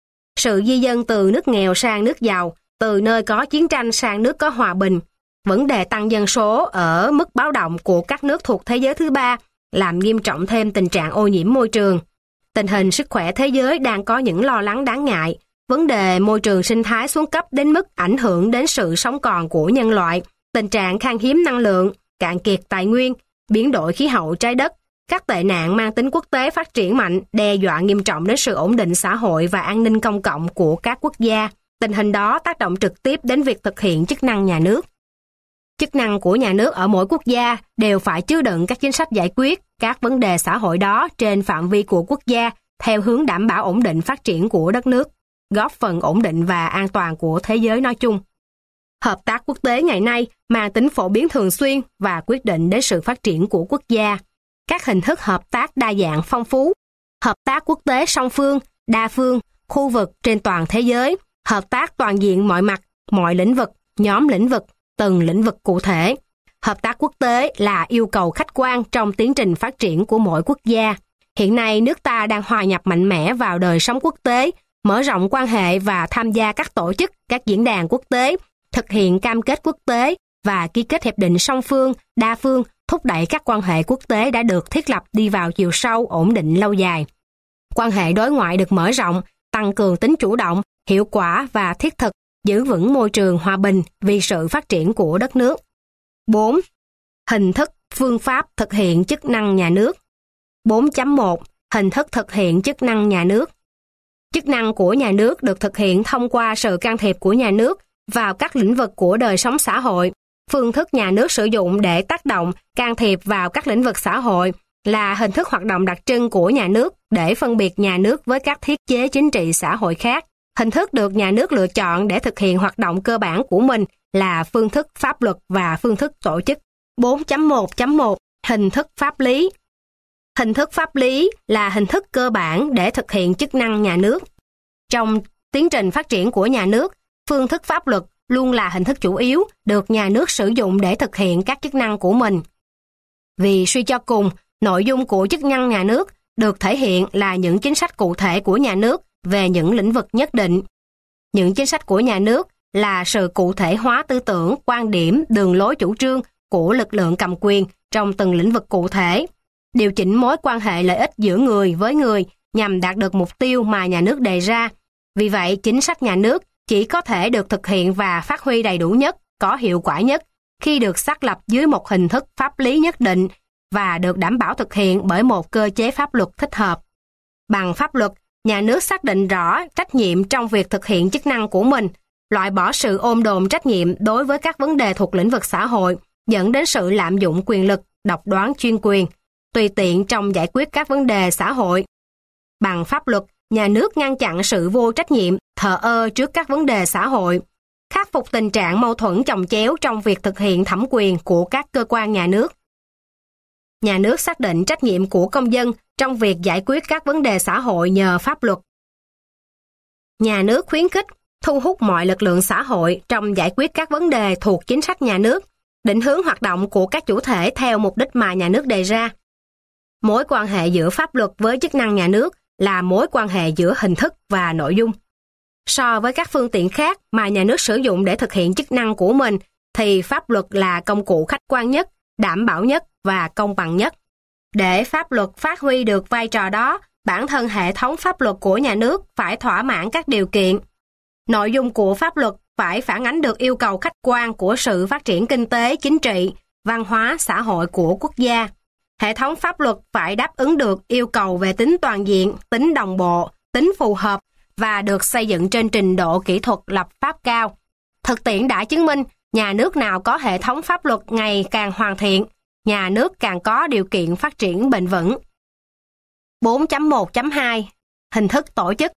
sự di dân từ nước nghèo sang nước giàu, từ nơi có chiến tranh sang nước có hòa bình, vấn đề tăng dân số ở mức báo động của các nước thuộc thế giới thứ ba làm nghiêm trọng thêm tình trạng ô nhiễm môi trường. Tình hình sức khỏe thế giới đang có những lo lắng đáng ngại. Vấn đề môi trường sinh thái xuống cấp đến mức ảnh hưởng đến sự sống còn của nhân loại, tình trạng khan hiếm năng lượng, cạn kiệt tài nguyên, biến đổi khí hậu trái đất, các tệ nạn mang tính quốc tế phát triển mạnh đe dọa nghiêm trọng đến sự ổn định xã hội và an ninh công cộng của các quốc gia. Tình hình đó tác động trực tiếp đến việc thực hiện chức năng nhà nước. Chức năng của nhà nước ở mỗi quốc gia đều phải chứa đựng các chính sách giải quyết các vấn đề xã hội đó trên phạm vi của quốc gia theo hướng đảm bảo ổn định phát triển của đất nước, góp phần ổn định và an toàn của thế giới nói chung. Hợp tác quốc tế ngày nay mang tính phổ biến thường xuyên và quyết định đến sự phát triển của quốc gia. Các hình thức hợp tác đa dạng phong phú, hợp tác quốc tế song phương, đa phương, khu vực trên toàn thế giới, hợp tác toàn diện mọi mặt, mọi lĩnh vực, nhóm lĩnh vực, từng lĩnh vực cụ thể. Hợp tác quốc tế là yêu cầu khách quan trong tiến trình phát triển của mỗi quốc gia. Hiện nay, nước ta đang hòa nhập mạnh mẽ vào đời sống quốc tế, mở rộng quan hệ và tham gia các tổ chức, các diễn đàn quốc tế, thực hiện cam kết quốc tế và ký kết hiệp định song phương, đa phương, thúc đẩy các quan hệ quốc tế đã được thiết lập đi vào chiều sâu, ổn định lâu dài. Quan hệ đối ngoại được mở rộng, tăng cường tính chủ động, hiệu quả và thiết thực, giữ vững môi trường hòa bình vì sự phát triển của đất nước. 4. Hình thức, phương pháp thực hiện chức năng nhà nước. 4.1. Hình thức thực hiện chức năng nhà nước. Chức năng của nhà nước được thực hiện thông qua sự can thiệp của nhà nước vào các lĩnh vực của đời sống xã hội. Phương thức nhà nước sử dụng để tác động, can thiệp vào các lĩnh vực xã hội là hình thức hoạt động đặc trưng của nhà nước để phân biệt nhà nước với các thiết chế chính trị xã hội khác. Hình thức được nhà nước lựa chọn để thực hiện hoạt động cơ bản của mình là phương thức pháp luật và phương thức tổ chức. 4.1.1 Hình thức pháp lý. Hình thức pháp lý là hình thức cơ bản để thực hiện chức năng nhà nước. Trong tiến trình phát triển của nhà nước, phương thức pháp luật luôn là hình thức chủ yếu được nhà nước sử dụng để thực hiện các chức năng của mình. Vì suy cho cùng, nội dung của chức năng nhà nước được thể hiện là những chính sách cụ thể của nhà nước về những lĩnh vực nhất định. Những chính sách của nhà nước là sự cụ thể hóa tư tưởng, quan điểm, đường lối chủ trương của lực lượng cầm quyền trong từng lĩnh vực cụ thể. điều chỉnh mối quan hệ lợi ích giữa người với người nhằm đạt được mục tiêu mà nhà nước đề ra. Vì vậy, chính sách nhà nước chỉ có thể được thực hiện và phát huy đầy đủ nhất, có hiệu quả nhất khi được xác lập dưới một hình thức pháp lý nhất định và được đảm bảo thực hiện bởi một cơ chế pháp luật thích hợp. Bằng pháp luật, nhà nước xác định rõ trách nhiệm trong việc thực hiện chức năng của mình, loại bỏ sự ôm đồm trách nhiệm đối với các vấn đề thuộc lĩnh vực xã hội, dẫn đến sự lạm dụng quyền lực, độc đoán chuyên quyền, tùy tiện trong giải quyết các vấn đề xã hội. Bằng pháp luật, nhà nước ngăn chặn sự vô trách nhiệm, thờ ơ trước các vấn đề xã hội, khắc phục tình trạng mâu thuẫn chồng chéo trong việc thực hiện thẩm quyền của các cơ quan nhà nước. Nhà nước xác định trách nhiệm của công dân trong việc giải quyết các vấn đề xã hội nhờ pháp luật. Nhà nước khuyến khích, thu hút mọi lực lượng xã hội trong giải quyết các vấn đề thuộc chính sách nhà nước, định hướng hoạt động của các chủ thể theo mục đích mà nhà nước đề ra. Mối quan hệ giữa pháp luật với chức năng nhà nước là mối quan hệ giữa hình thức và nội dung. So với các phương tiện khác mà nhà nước sử dụng để thực hiện chức năng của mình, thì pháp luật là công cụ khách quan nhất, đảm bảo nhất và công bằng nhất. Để pháp luật phát huy được vai trò đó, bản thân hệ thống pháp luật của nhà nước phải thỏa mãn các điều kiện. Nội dung của pháp luật phải phản ánh được yêu cầu khách quan của sự phát triển kinh tế, chính trị, văn hóa, xã hội của quốc gia. Hệ thống pháp luật phải đáp ứng được yêu cầu về tính toàn diện, tính đồng bộ, tính phù hợp và được xây dựng trên trình độ kỹ thuật lập pháp cao. Thực tiễn đã chứng minh, nhà nước nào có hệ thống pháp luật ngày càng hoàn thiện, nhà nước càng có điều kiện phát triển bền vững. 4.1.2 Hình thức tổ chức.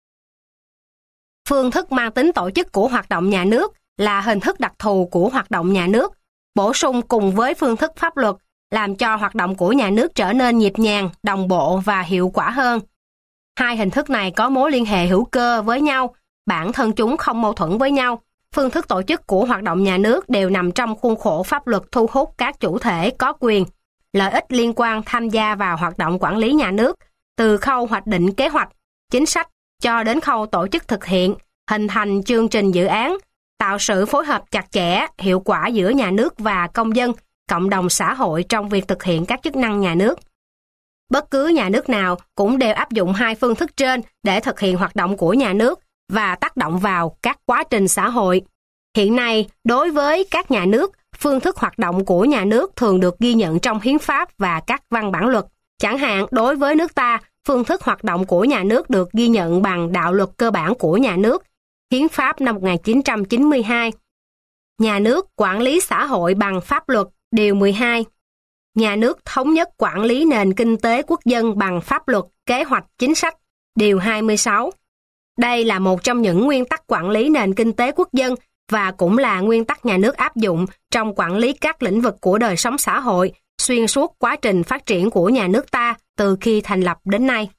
Phương thức mang tính tổ chức của hoạt động nhà nước là hình thức đặc thù của hoạt động nhà nước, bổ sung cùng với phương thức pháp luật, làm cho hoạt động của nhà nước trở nên nhịp nhàng, đồng bộ và hiệu quả hơn. Hai hình thức này có mối liên hệ hữu cơ với nhau, bản thân chúng không mâu thuẫn với nhau. Phương thức tổ chức của hoạt động nhà nước đều nằm trong khuôn khổ pháp luật thu hút các chủ thể có quyền, lợi ích liên quan tham gia vào hoạt động quản lý nhà nước, từ khâu hoạch định kế hoạch, chính sách cho đến khâu tổ chức thực hiện, hình thành chương trình dự án, tạo sự phối hợp chặt chẽ, hiệu quả giữa nhà nước và công dân, cộng đồng xã hội trong việc thực hiện các chức năng nhà nước. Bất cứ nhà nước nào cũng đều áp dụng hai phương thức trên để thực hiện hoạt động của nhà nước và tác động vào các quá trình xã hội. Hiện nay, đối với các nhà nước, phương thức hoạt động của nhà nước thường được ghi nhận trong hiến pháp và các văn bản luật. Chẳng hạn, đối với nước ta, phương thức hoạt động của nhà nước được ghi nhận bằng đạo luật cơ bản của nhà nước, hiến pháp năm 1992. Nhà nước quản lý xã hội bằng pháp luật, điều 12. Nhà nước thống nhất quản lý nền kinh tế quốc dân bằng pháp luật, kế hoạch, chính sách, điều 26. Đây là một trong những nguyên tắc quản lý nền kinh tế quốc dân và cũng là nguyên tắc nhà nước áp dụng trong quản lý các lĩnh vực của đời sống xã hội xuyên suốt quá trình phát triển của nhà nước ta từ khi thành lập đến nay.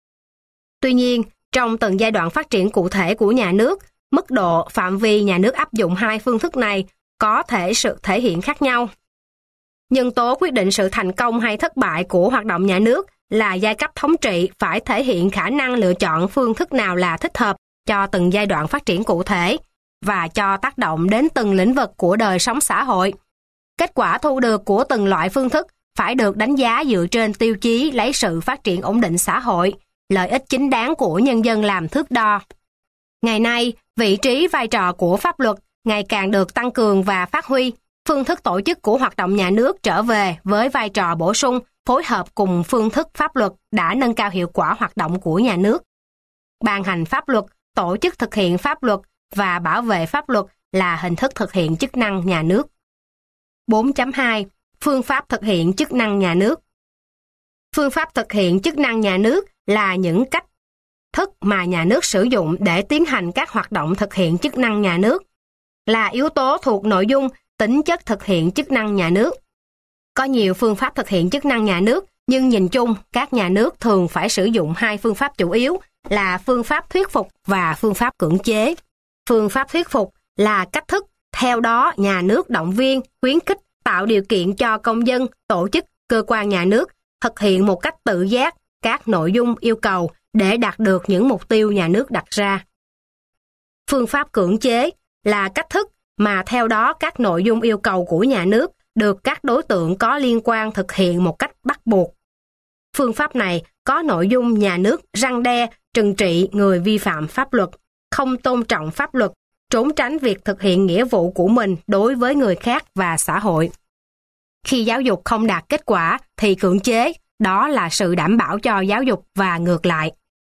Tuy nhiên, trong từng giai đoạn phát triển cụ thể của nhà nước, mức độ phạm vi nhà nước áp dụng hai phương thức này có thể sự thể hiện khác nhau. Nhân tố quyết định sự thành công hay thất bại của hoạt động nhà nước là giai cấp thống trị phải thể hiện khả năng lựa chọn phương thức nào là thích hợp cho từng giai đoạn phát triển cụ thể và cho tác động đến từng lĩnh vực của đời sống xã hội. Kết quả thu được của từng loại phương thức phải được đánh giá dựa trên tiêu chí lấy sự phát triển ổn định xã hội, lợi ích chính đáng của nhân dân làm thước đo. Ngày nay, vị trí vai trò của pháp luật ngày càng được tăng cường và phát huy, phương thức tổ chức của hoạt động nhà nước trở về với vai trò bổ sung, phối hợp cùng phương thức pháp luật đã nâng cao hiệu quả hoạt động của nhà nước. Ban hành pháp luật, tổ chức thực hiện pháp luật và bảo vệ pháp luật là hình thức thực hiện chức năng nhà nước. 4.2 Phương pháp thực hiện chức năng nhà nước. Phương pháp thực hiện chức năng nhà nước là những cách thức mà nhà nước sử dụng để tiến hành các hoạt động thực hiện chức năng nhà nước, là yếu tố thuộc nội dung, tính chất thực hiện chức năng nhà nước. Có nhiều phương pháp thực hiện chức năng nhà nước, nhưng nhìn chung, các nhà nước thường phải sử dụng hai phương pháp chủ yếu là phương pháp thuyết phục và phương pháp cưỡng chế. Phương pháp thuyết phục là cách thức, theo đó nhà nước động viên, khuyến khích, tạo điều kiện cho công dân, tổ chức, cơ quan nhà nước thực hiện một cách tự giác các nội dung yêu cầu để đạt được những mục tiêu nhà nước đặt ra. Phương pháp cưỡng chế là cách thức mà theo đó các nội dung yêu cầu của nhà nước được các đối tượng có liên quan thực hiện một cách bắt buộc. Phương pháp này có nội dung nhà nước răn đe, trừng trị người vi phạm pháp luật, không tôn trọng pháp luật, trốn tránh việc thực hiện nghĩa vụ của mình đối với người khác và xã hội. Khi giáo dục không đạt kết quả thì cưỡng chế, đó là sự đảm bảo cho giáo dục và ngược lại.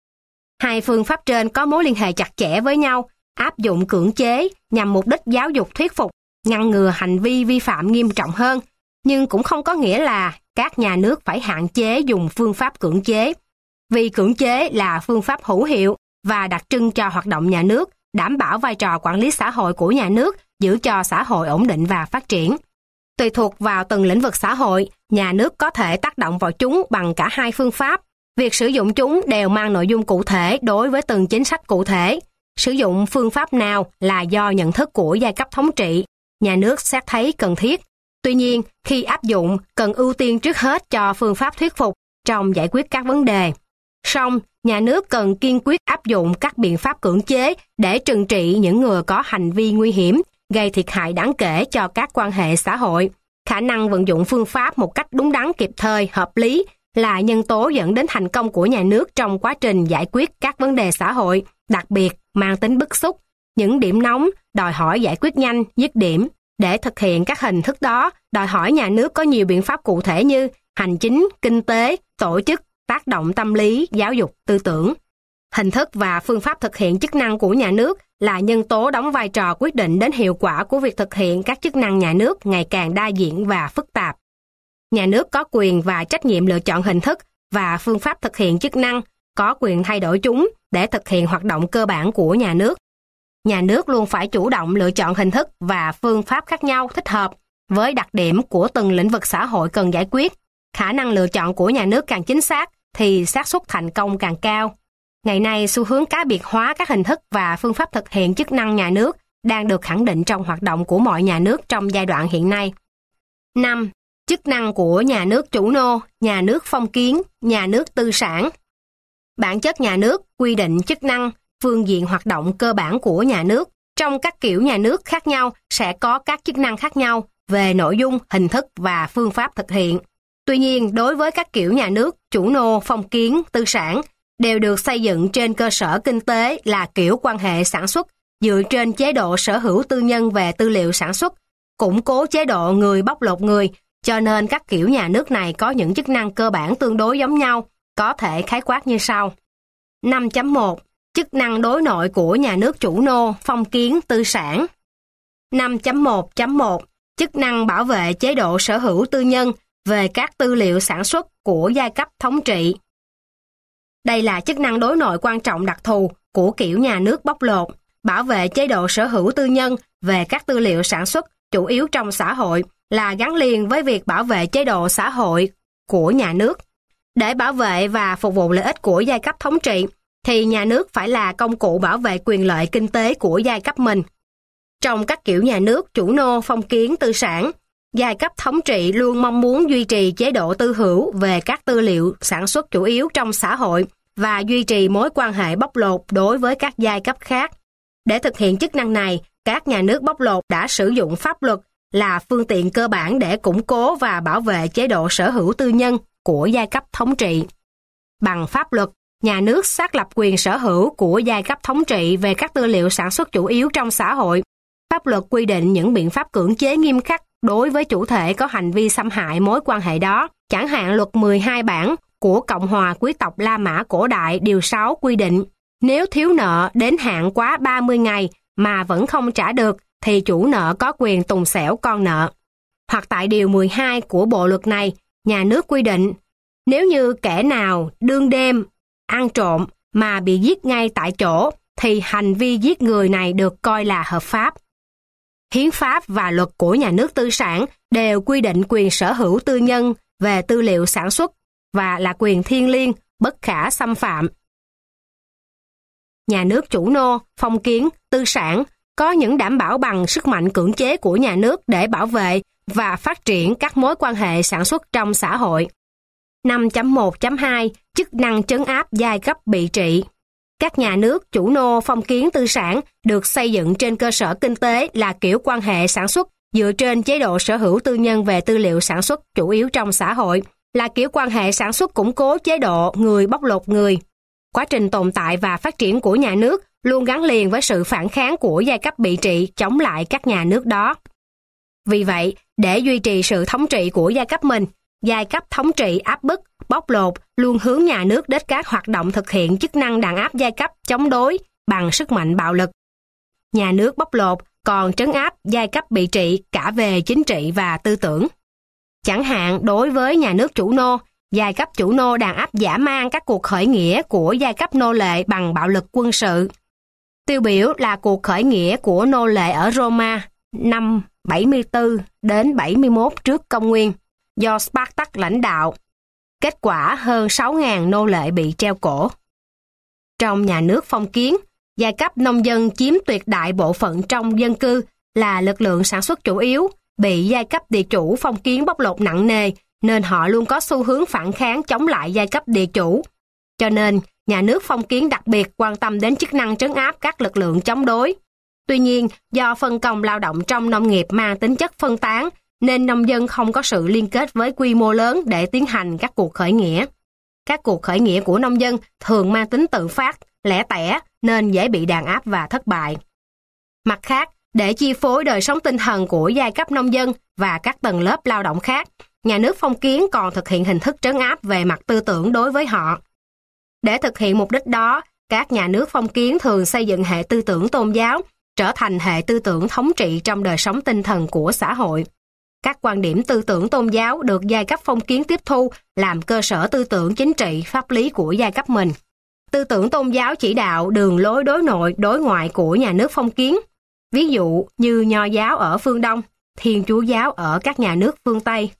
Hai phương pháp trên có mối liên hệ chặt chẽ với nhau, áp dụng cưỡng chế nhằm mục đích giáo dục thuyết phục, ngăn ngừa hành vi vi phạm nghiêm trọng hơn, nhưng cũng không có nghĩa là các nhà nước phải hạn chế dùng phương pháp cưỡng chế. Vì cưỡng chế là phương pháp hữu hiệu và đặc trưng cho hoạt động nhà nước, đảm bảo vai trò quản lý xã hội của nhà nước, giữ cho xã hội ổn định và phát triển. Tùy thuộc vào từng lĩnh vực xã hội, nhà nước có thể tác động vào chúng bằng cả hai phương pháp. Việc sử dụng chúng đều mang nội dung cụ thể đối với từng chính sách cụ thể. Sử dụng phương pháp nào là do nhận thức của giai cấp thống trị, nhà nước xét thấy cần thiết. Tuy nhiên, khi áp dụng, cần ưu tiên trước hết cho phương pháp thuyết phục trong giải quyết các vấn đề. Song, nhà nước cần kiên quyết áp dụng các biện pháp cưỡng chế để trừng trị những người có hành vi nguy hiểm, gây thiệt hại đáng kể cho các quan hệ xã hội. Khả năng vận dụng phương pháp một cách đúng đắn, kịp thời, hợp lý là nhân tố dẫn đến thành công của nhà nước trong quá trình giải quyết các vấn đề xã hội, đặc biệt mang tính bức xúc, những điểm nóng, đòi hỏi giải quyết nhanh, dứt điểm. Để thực hiện các hình thức đó, đòi hỏi nhà nước có nhiều biện pháp cụ thể như hành chính, kinh tế, tổ chức, tác động tâm lý, giáo dục, tư tưởng. Hình thức và phương pháp thực hiện chức năng của nhà nước là nhân tố đóng vai trò quyết định đến hiệu quả của việc thực hiện các chức năng nhà nước ngày càng đa diện và phức tạp. Nhà nước có quyền và trách nhiệm lựa chọn hình thức và phương pháp thực hiện chức năng, có quyền thay đổi chúng để thực hiện hoạt động cơ bản của nhà nước. Nhà nước luôn phải chủ động lựa chọn hình thức và phương pháp khác nhau thích hợp với đặc điểm của từng lĩnh vực xã hội cần giải quyết. Khả năng lựa chọn của nhà nước càng chính xác thì xác suất thành công càng cao. Ngày nay, xu hướng cá biệt hóa các hình thức và phương pháp thực hiện chức năng nhà nước đang được khẳng định trong hoạt động của mọi nhà nước trong giai đoạn hiện nay. 5. Chức năng của nhà nước chủ nô, nhà nước phong kiến, nhà nước tư sản. Bản chất nhà nước quy định chức năng, phương diện hoạt động cơ bản của nhà nước. Trong các kiểu nhà nước khác nhau sẽ có các chức năng khác nhau về nội dung, hình thức và phương pháp thực hiện. Tuy nhiên, đối với các kiểu nhà nước chủ nô, phong kiến, tư sản đều được xây dựng trên cơ sở kinh tế là kiểu quan hệ sản xuất dựa trên chế độ sở hữu tư nhân về tư liệu sản xuất, củng cố chế độ người bóc lột người, cho nên các kiểu nhà nước này có những chức năng cơ bản tương đối giống nhau, có thể khái quát như sau. 5.1 Chức năng đối nội của nhà nước chủ nô, phong kiến, tư sản. 5.1.1 Chức năng bảo vệ chế độ sở hữu tư nhân về các tư liệu sản xuất của giai cấp thống trị. Đây là chức năng đối nội quan trọng đặc thù của kiểu nhà nước bóc lột, bảo vệ chế độ sở hữu tư nhân về các tư liệu sản xuất chủ yếu trong xã hội là gắn liền với việc bảo vệ chế độ xã hội của nhà nước. Để bảo vệ và phục vụ lợi ích của giai cấp thống trị, thì nhà nước phải là công cụ bảo vệ quyền lợi kinh tế của giai cấp mình. Trong các kiểu nhà nước chủ nô, phong kiến, tư sản, giai cấp thống trị luôn mong muốn duy trì chế độ tư hữu về các tư liệu sản xuất chủ yếu trong xã hội và duy trì mối quan hệ bóc lột đối với các giai cấp khác. Để thực hiện chức năng này, các nhà nước bóc lột đã sử dụng pháp luật là phương tiện cơ bản để củng cố và bảo vệ chế độ sở hữu tư nhân của giai cấp thống trị. Bằng pháp luật, nhà nước xác lập quyền sở hữu của giai cấp thống trị về các tư liệu sản xuất chủ yếu trong xã hội. Pháp luật quy định những biện pháp cưỡng chế nghiêm khắc đối với chủ thể có hành vi xâm hại mối quan hệ đó. Chẳng hạn luật 12 bản của Cộng hòa quý tộc La Mã cổ đại điều 6 quy định, nếu thiếu nợ đến hạn quá 30 ngày mà vẫn không trả được thì chủ nợ có quyền tùng xẻo con nợ. Hoặc tại điều 12 của bộ luật này, nhà nước quy định, nếu như kẻ nào đương đêm, ăn trộm mà bị giết ngay tại chỗ thì hành vi giết người này được coi là hợp pháp. Hiến pháp và luật của nhà nước tư sản đều quy định quyền sở hữu tư nhân về tư liệu sản xuất và là quyền thiêng liêng, bất khả xâm phạm. Nhà nước chủ nô, phong kiến, tư sản có những đảm bảo bằng sức mạnh cưỡng chế của nhà nước để bảo vệ và phát triển các mối quan hệ sản xuất trong xã hội. 5.1.2 Chức năng trấn áp giai cấp bị trị. Các nhà nước chủ nô, phong kiến, tư sản được xây dựng trên cơ sở kinh tế là kiểu quan hệ sản xuất dựa trên chế độ sở hữu tư nhân về tư liệu sản xuất chủ yếu trong xã hội là kiểu quan hệ sản xuất củng cố chế độ người bóc lột người. Quá trình tồn tại và phát triển của nhà nước luôn gắn liền với sự phản kháng của giai cấp bị trị chống lại các nhà nước đó. Vì vậy, để duy trì sự thống trị của giai cấp mình, giai cấp thống trị áp bức, bóc lột luôn hướng nhà nước đến các hoạt động thực hiện chức năng đàn áp giai cấp chống đối bằng sức mạnh bạo lực. Nhà nước bóc lột còn trấn áp giai cấp bị trị cả về chính trị và tư tưởng. Chẳng hạn đối với nhà nước chủ nô, giai cấp chủ nô đàn áp dã man các cuộc khởi nghĩa của giai cấp nô lệ bằng bạo lực quân sự. Tiêu biểu là cuộc khởi nghĩa của nô lệ ở Roma năm 74 đến 71 trước công nguyên do Spartak lãnh đạo. Kết quả hơn 6.000 nô lệ bị treo cổ. Trong nhà nước phong kiến, giai cấp nông dân chiếm tuyệt đại bộ phận trong dân cư, là lực lượng sản xuất chủ yếu, bị giai cấp địa chủ phong kiến bóc lột nặng nề, nên họ luôn có xu hướng phản kháng chống lại giai cấp địa chủ. Cho nên, nhà nước phong kiến đặc biệt quan tâm đến chức năng trấn áp các lực lượng chống đối. Tuy nhiên, do phân công lao động trong nông nghiệp mang tính chất phân tán, nên nông dân không có sự liên kết với quy mô lớn để tiến hành các cuộc khởi nghĩa. Các cuộc khởi nghĩa của nông dân thường mang tính tự phát, lẻ tẻ nên dễ bị đàn áp và thất bại. Mặt khác, để chi phối đời sống tinh thần của giai cấp nông dân và các tầng lớp lao động khác, nhà nước phong kiến còn thực hiện hình thức trấn áp về mặt tư tưởng đối với họ. Để thực hiện mục đích đó, các nhà nước phong kiến thường xây dựng hệ tư tưởng tôn giáo trở thành hệ tư tưởng thống trị trong đời sống tinh thần của xã hội. Các quan điểm tư tưởng tôn giáo được giai cấp phong kiến tiếp thu làm cơ sở tư tưởng chính trị, pháp lý của giai cấp mình. Tư tưởng tôn giáo chỉ đạo đường lối đối nội, đối ngoại của nhà nước phong kiến. Ví dụ như Nho giáo ở phương Đông, Thiên Chúa giáo ở các nhà nước phương Tây.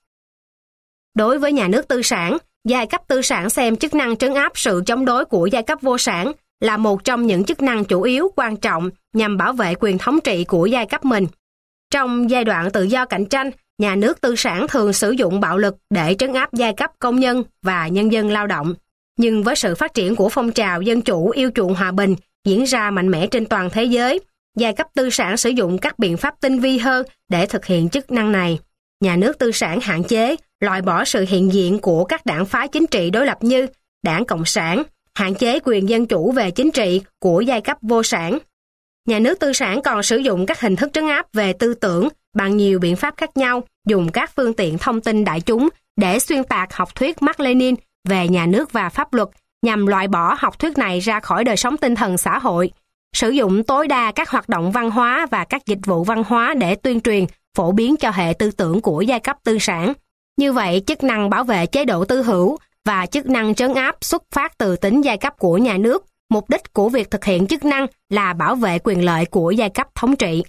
Đối với nhà nước tư sản, giai cấp tư sản xem chức năng trấn áp sự chống đối của giai cấp vô sản là một trong những chức năng chủ yếu quan trọng nhằm bảo vệ quyền thống trị của giai cấp mình. Trong giai đoạn tự do cạnh tranh, nhà nước tư sản thường sử dụng bạo lực để trấn áp giai cấp công nhân và nhân dân lao động. Nhưng với sự phát triển của phong trào dân chủ yêu chuộng hòa bình diễn ra mạnh mẽ trên toàn thế giới, giai cấp tư sản sử dụng các biện pháp tinh vi hơn để thực hiện chức năng này. Nhà nước tư sản hạn chế, loại bỏ sự hiện diện của các đảng phái chính trị đối lập như Đảng Cộng sản, hạn chế quyền dân chủ về chính trị của giai cấp vô sản. Nhà nước tư sản còn sử dụng các hình thức trấn áp về tư tưởng bằng nhiều biện pháp khác nhau, dùng các phương tiện thông tin đại chúng để xuyên tạc học thuyết Mác Lênin về nhà nước và pháp luật, nhằm loại bỏ học thuyết này ra khỏi đời sống tinh thần xã hội, sử dụng tối đa các hoạt động văn hóa và các dịch vụ văn hóa để tuyên truyền, phổ biến cho hệ tư tưởng của giai cấp tư sản. Như vậy, chức năng bảo vệ chế độ tư hữu và chức năng trấn áp xuất phát từ tính giai cấp của nhà nước. Mục đích của việc thực hiện chức năng là bảo vệ quyền lợi của giai cấp thống trị.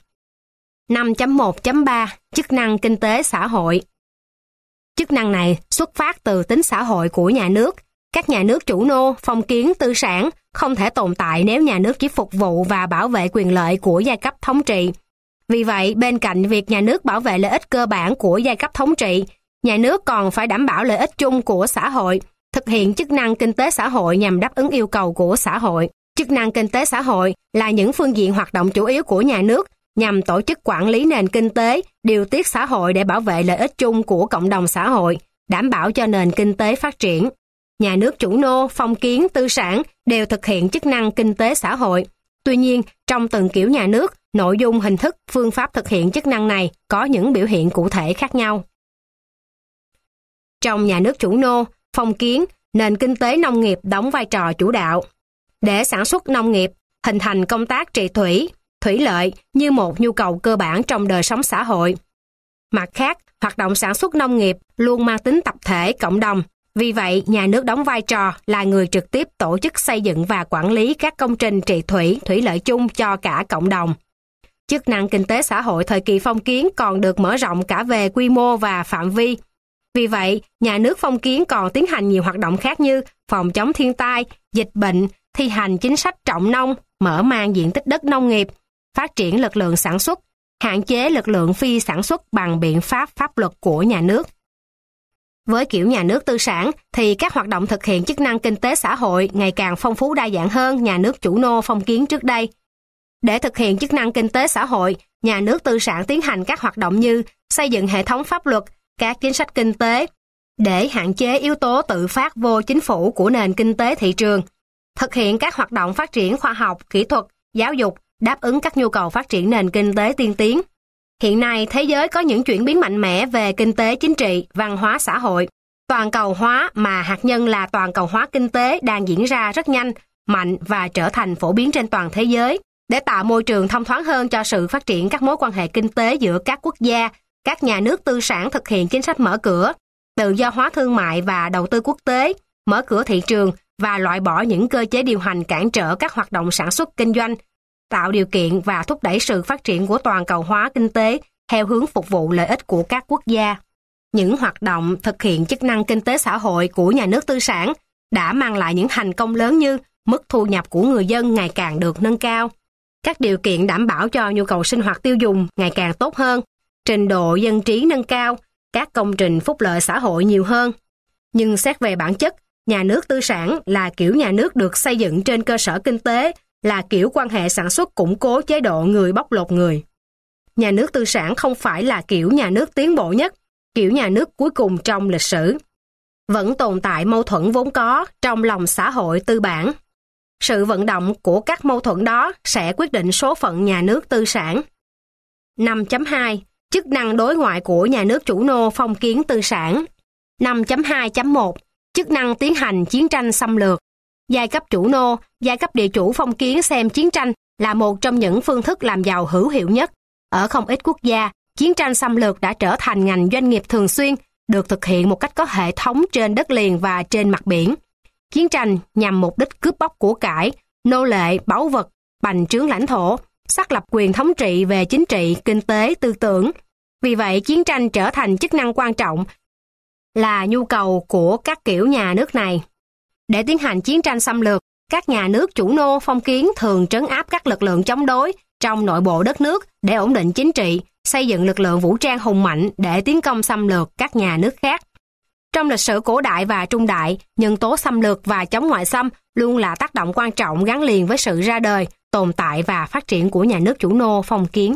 5.1.3 Chức năng kinh tế xã hội. Chức năng này xuất phát từ tính xã hội của nhà nước. Các nhà nước chủ nô, phong kiến, tư sản không thể tồn tại nếu nhà nước chỉ phục vụ và bảo vệ quyền lợi của giai cấp thống trị. Vì vậy, bên cạnh việc nhà nước bảo vệ lợi ích cơ bản của giai cấp thống trị, nhà nước còn phải đảm bảo lợi ích chung của xã hội, thực hiện chức năng kinh tế xã hội nhằm đáp ứng yêu cầu của xã hội. Chức năng kinh tế xã hội là những phương diện hoạt động chủ yếu của nhà nước nhằm tổ chức quản lý nền kinh tế, điều tiết xã hội để bảo vệ lợi ích chung của cộng đồng xã hội, đảm bảo cho nền kinh tế phát triển. Nhà nước chủ nô, phong kiến, tư sản đều thực hiện chức năng kinh tế xã hội. Tuy nhiên, trong từng kiểu nhà nước, nội dung, hình thức, phương pháp thực hiện chức năng này có những biểu hiện cụ thể khác nhau. Trong nhà nước chủ nô, phong kiến, nền kinh tế nông nghiệp đóng vai trò chủ đạo. Để sản xuất nông nghiệp, hình thành công tác trị thủy, thủy lợi như một nhu cầu cơ bản trong đời sống xã hội. Mặt khác, hoạt động sản xuất nông nghiệp luôn mang tính tập thể, cộng đồng. Vì vậy, nhà nước đóng vai trò là người trực tiếp tổ chức xây dựng và quản lý các công trình trị thủy, thủy lợi chung cho cả cộng đồng. Chức năng kinh tế xã hội thời kỳ phong kiến còn được mở rộng cả về quy mô và phạm vi. Vì vậy, nhà nước phong kiến còn tiến hành nhiều hoạt động khác như phòng chống thiên tai, dịch bệnh, thi hành chính sách trọng nông, mở mang diện tích đất nông nghiệp, phát triển lực lượng sản xuất, hạn chế lực lượng phi sản xuất bằng biện pháp pháp luật của nhà nước. Với kiểu nhà nước tư sản thì các hoạt động thực hiện chức năng kinh tế xã hội ngày càng phong phú đa dạng hơn nhà nước chủ nô phong kiến trước đây. Để thực hiện chức năng kinh tế xã hội, nhà nước tư sản tiến hành các hoạt động như xây dựng hệ thống pháp luật, các chính sách kinh tế, để hạn chế yếu tố tự phát vô chính phủ của nền kinh tế thị trường, thực hiện các hoạt động phát triển khoa học, kỹ thuật, giáo dục, đáp ứng các nhu cầu phát triển nền kinh tế tiên tiến. Hiện nay, thế giới có những chuyển biến mạnh mẽ về kinh tế chính trị, văn hóa xã hội. Toàn cầu hóa mà hạt nhân là toàn cầu hóa kinh tế đang diễn ra rất nhanh, mạnh và trở thành phổ biến trên toàn thế giới. Để tạo môi trường thông thoáng hơn cho sự phát triển các mối quan hệ kinh tế giữa các quốc gia, các nhà nước tư sản thực hiện chính sách mở cửa, tự do hóa thương mại và đầu tư quốc tế, mở cửa thị trường và loại bỏ những cơ chế điều hành cản trở các hoạt động sản xuất kinh doanh, tạo điều kiện và thúc đẩy sự phát triển của toàn cầu hóa kinh tế theo hướng phục vụ lợi ích của các quốc gia. Những hoạt động thực hiện chức năng kinh tế xã hội của nhà nước tư sản đã mang lại những thành công lớn như mức thu nhập của người dân ngày càng được nâng cao, các điều kiện đảm bảo cho nhu cầu sinh hoạt tiêu dùng ngày càng tốt hơn, trình độ dân trí nâng cao, các công trình phúc lợi xã hội nhiều hơn. Nhưng xét về bản chất, nhà nước tư sản là kiểu nhà nước được xây dựng trên cơ sở kinh tế, là kiểu quan hệ sản xuất củng cố chế độ người bóc lột người. Nhà nước tư sản không phải là kiểu nhà nước tiến bộ nhất, kiểu nhà nước cuối cùng trong lịch sử. Vẫn tồn tại mâu thuẫn vốn có trong lòng xã hội tư bản. Sự vận động của các mâu thuẫn đó sẽ quyết định số phận nhà nước tư sản. 5.2. Chức năng đối ngoại của nhà nước chủ nô phong kiến tư sản. 5.2.1. Chức năng tiến hành chiến tranh xâm lược. Giai cấp chủ nô, giai cấp địa chủ phong kiến xem chiến tranh là một trong những phương thức làm giàu hữu hiệu nhất. Ở không ít quốc gia, chiến tranh xâm lược đã trở thành ngành doanh nghiệp thường xuyên, được thực hiện một cách có hệ thống trên đất liền và trên mặt biển. Chiến tranh nhằm mục đích cướp bóc của cải, nô lệ, báu vật, bành trướng lãnh thổ, xác lập quyền thống trị về chính trị, kinh tế, tư tưởng. Vì vậy, chiến tranh trở thành chức năng quan trọng, là nhu cầu của các kiểu nhà nước này. Để tiến hành chiến tranh xâm lược, các nhà nước chủ nô phong kiến thường trấn áp các lực lượng chống đối trong nội bộ đất nước để ổn định chính trị, xây dựng lực lượng vũ trang hùng mạnh để tiến công xâm lược các nhà nước khác. Trong lịch sử cổ đại và trung đại, nhân tố xâm lược và chống ngoại xâm luôn là tác động quan trọng gắn liền với sự ra đời, tồn tại và phát triển của nhà nước chủ nô phong kiến.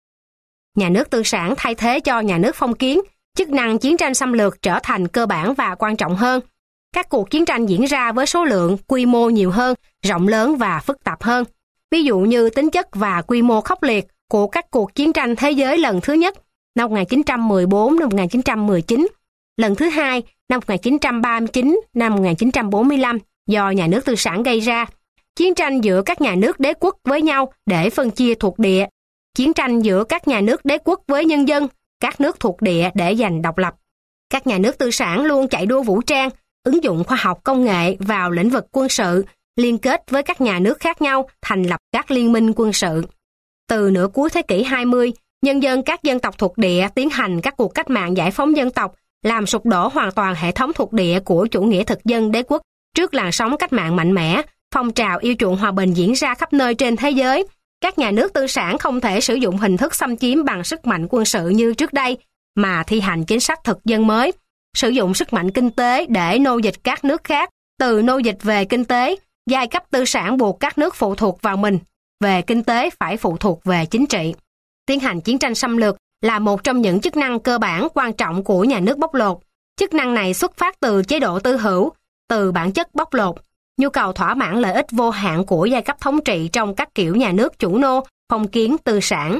Nhà nước tư sản thay thế cho nhà nước phong kiến, chức năng chiến tranh xâm lược trở thành cơ bản và quan trọng hơn. Các cuộc chiến tranh diễn ra với số lượng, quy mô nhiều hơn, rộng lớn và phức tạp hơn. Ví dụ như tính chất và quy mô khốc liệt của các cuộc chiến tranh thế giới lần thứ nhất năm 1914 năm 1919, lần thứ hai năm 1939 năm 1945 do nhà nước tư sản gây ra, chiến tranh giữa các nhà nước đế quốc với nhau để phân chia thuộc địa, chiến tranh giữa các nhà nước đế quốc với nhân dân, các nước thuộc địa để giành độc lập. Các nhà nước tư sản luôn chạy đua vũ trang, ứng dụng khoa học công nghệ vào lĩnh vực quân sự, liên kết với các nhà nước khác nhau thành lập các liên minh quân sự. Từ nửa cuối thế kỷ 20, nhân dân các dân tộc thuộc địa tiến hành các cuộc cách mạng giải phóng dân tộc, làm sụp đổ hoàn toàn hệ thống thuộc địa của chủ nghĩa thực dân đế quốc. Trước làn sóng cách mạng mạnh mẽ, phong trào yêu chuộng hòa bình diễn ra khắp nơi trên thế giới, các nhà nước tư sản không thể sử dụng hình thức xâm chiếm bằng sức mạnh quân sự như trước đây, mà thi hành chính sách thực dân mới, sử dụng sức mạnh kinh tế để nô dịch các nước khác. Từ nô dịch về kinh tế, giai cấp tư sản buộc các nước phụ thuộc vào mình, về kinh tế phải phụ thuộc về chính trị. Tiến hành chiến tranh xâm lược là một trong những chức năng cơ bản quan trọng của nhà nước bóc lột. Chức năng này xuất phát từ chế độ tư hữu, từ bản chất bóc lột, nhu cầu thỏa mãn lợi ích vô hạn của giai cấp thống trị trong các kiểu nhà nước chủ nô, phong kiến tư sản.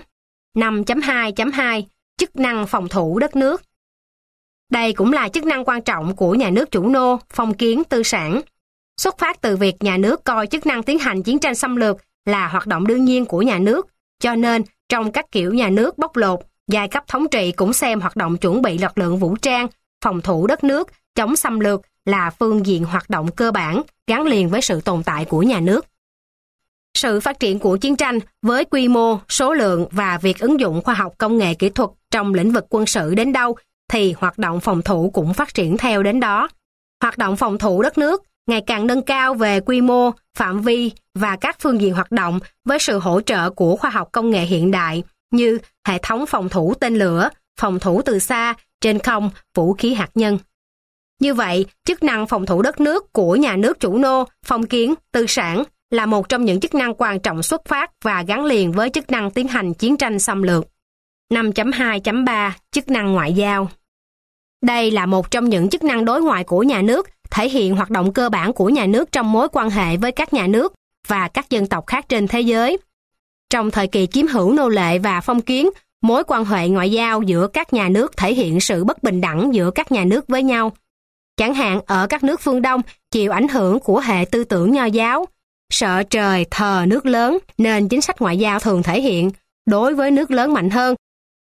5.2.2 Chức năng phòng thủ đất nước. Đây cũng là chức năng quan trọng của nhà nước chủ nô, phong kiến tư sản. Xuất phát từ việc nhà nước coi chức năng tiến hành chiến tranh xâm lược là hoạt động đương nhiên của nhà nước, cho nên trong các kiểu nhà nước bóc lột, giai cấp thống trị cũng xem hoạt động chuẩn bị lực lượng vũ trang, phòng thủ đất nước, chống xâm lược là phương diện hoạt động cơ bản gắn liền với sự tồn tại của nhà nước. Sự phát triển của chiến tranh với quy mô, số lượng và việc ứng dụng khoa học công nghệ kỹ thuật trong lĩnh vực quân sự đến đâu thì hoạt động phòng thủ cũng phát triển theo đến đó. Hoạt động phòng thủ đất nước ngày càng nâng cao về quy mô, phạm vi và các phương diện hoạt động với sự hỗ trợ của khoa học công nghệ hiện đại như hệ thống phòng thủ tên lửa, phòng thủ từ xa, trên không, vũ khí hạt nhân. Như vậy, chức năng phòng thủ đất nước của nhà nước chủ nô, phong kiến, tư sản là một trong những chức năng quan trọng xuất phát và gắn liền với chức năng tiến hành chiến tranh xâm lược. 5.2.3 Chức năng ngoại giao. Đây là một trong những chức năng đối ngoại của nhà nước, thể hiện hoạt động cơ bản của nhà nước trong mối quan hệ với các nhà nước và các dân tộc khác trên thế giới. Trong thời kỳ chiếm hữu nô lệ và phong kiến, mối quan hệ ngoại giao giữa các nhà nước thể hiện sự bất bình đẳng giữa các nhà nước với nhau. Chẳng hạn ở các nước phương Đông chịu ảnh hưởng của hệ tư tưởng Nho giáo, sợ trời thờ nước lớn nên chính sách ngoại giao thường thể hiện đối với nước lớn mạnh hơn.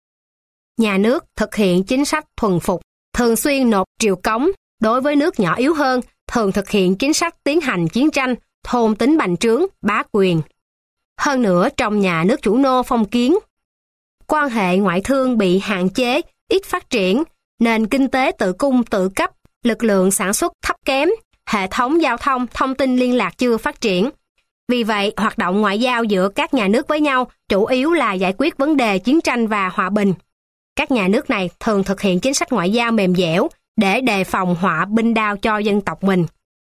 Nhà nước thực hiện chính sách thuần phục, thường xuyên nộp triều cống, đối với nước nhỏ yếu hơn, thường thực hiện chính sách tiến hành chiến tranh, thôn tính bành trướng, bá quyền. Hơn nữa trong nhà nước chủ nô phong kiến, quan hệ ngoại thương bị hạn chế, ít phát triển, nền kinh tế tự cung tự cấp, lực lượng sản xuất thấp kém, hệ thống giao thông, thông tin liên lạc chưa phát triển. Vì vậy, hoạt động ngoại giao giữa các nhà nước với nhau chủ yếu là giải quyết vấn đề chiến tranh và hòa bình. Các nhà nước này thường thực hiện chính sách ngoại giao mềm dẻo để đề phòng họa binh đao cho dân tộc mình.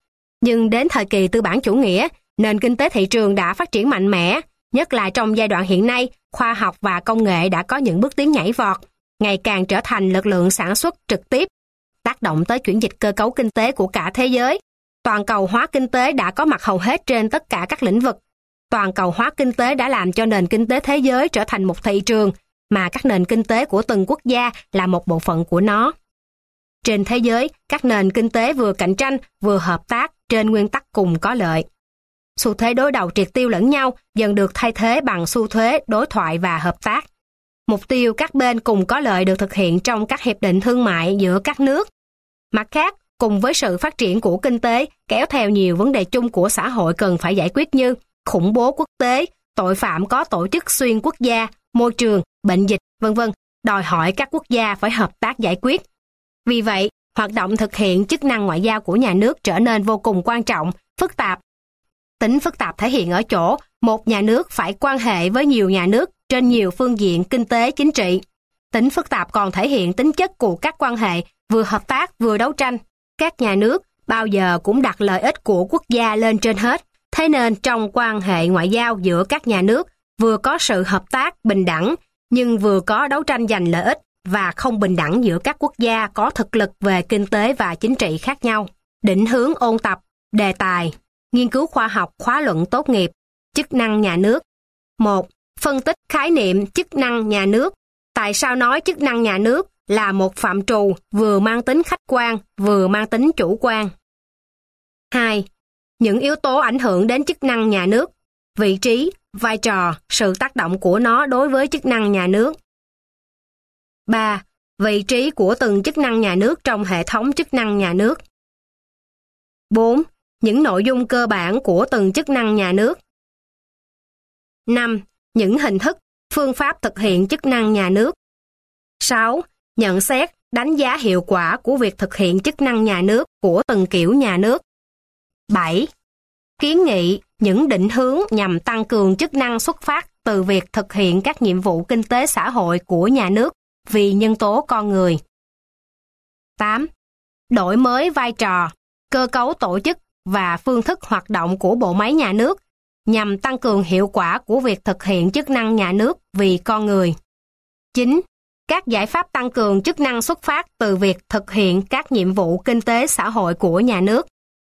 Nhưng đến thời kỳ tư bản chủ nghĩa, nền kinh tế thị trường đã phát triển mạnh mẽ, nhất là trong giai đoạn hiện nay, khoa học và công nghệ đã có những bước tiến nhảy vọt, ngày càng trở thành lực lượng sản xuất trực tiếp, tác động tới chuyển dịch cơ cấu kinh tế của cả thế giới. Toàn cầu hóa kinh tế đã có mặt hầu hết trên tất cả các lĩnh vực. Toàn cầu hóa kinh tế đã làm cho nền kinh tế thế giới trở thành một thị trường, mà các nền kinh tế của từng quốc gia là một bộ phận của nó. Trên thế giới, các nền kinh tế vừa cạnh tranh, vừa hợp tác trên nguyên tắc cùng có lợi. Xu thế đối đầu triệt tiêu lẫn nhau dần được thay thế bằng xu thế đối thoại và hợp tác. Mục tiêu các bên cùng có lợi được thực hiện trong các hiệp định thương mại giữa các nước. Mặt khác, cùng với sự phát triển của kinh tế, kéo theo nhiều vấn đề chung của xã hội cần phải giải quyết như khủng bố quốc tế, tội phạm có tổ chức xuyên quốc gia, môi trường, bệnh dịch, v.v. đòi hỏi các quốc gia phải hợp tác giải quyết. Vì vậy, hoạt động thực hiện chức năng ngoại giao của nhà nước trở nên vô cùng quan trọng, phức tạp. Tính phức tạp thể hiện ở chỗ, một nhà nước phải quan hệ với nhiều nhà nước trên nhiều phương diện kinh tế chính trị. Tính phức tạp còn thể hiện tính chất của các quan hệ vừa hợp tác vừa đấu tranh. Các nhà nước bao giờ cũng đặt lợi ích của quốc gia lên trên hết. Thế nên trong quan hệ ngoại giao giữa các nhà nước vừa có sự hợp tác bình đẳng, nhưng vừa có đấu tranh giành lợi ích và không bình đẳng giữa các quốc gia có thực lực về kinh tế và chính trị khác nhau. Định hướng ôn tập, đề tài, nghiên cứu khoa học khóa luận tốt nghiệp, chức năng nhà nước. 1. Phân tích khái niệm chức năng nhà nước. Tại sao nói chức năng nhà nước là một phạm trù vừa mang tính khách quan, vừa mang tính chủ quan? 2. Những yếu tố ảnh hưởng đến chức năng nhà nước, vị trí, vai trò, sự tác động của nó đối với chức năng nhà nước. 3. Vị trí của từng chức năng nhà nước trong hệ thống chức năng nhà nước. 4. Những nội dung cơ bản của từng chức năng nhà nước. 5. Những hình thức, phương pháp thực hiện chức năng nhà nước. 6. Nhận xét, đánh giá hiệu quả của việc thực hiện chức năng nhà nước của từng kiểu nhà nước. 7. Kiến nghị những định hướng nhằm tăng cường chức năng xuất phát từ việc thực hiện các nhiệm vụ kinh tế xã hội của nhà nước vì nhân tố con người. 8. Đổi mới vai trò, cơ cấu tổ chức và phương thức hoạt động của bộ máy nhà nước nhằm tăng cường hiệu quả của việc thực hiện chức năng nhà nước vì con người. 9. Các giải pháp tăng cường chức năng xuất phát từ việc thực hiện các nhiệm vụ kinh tế xã hội của nhà nước.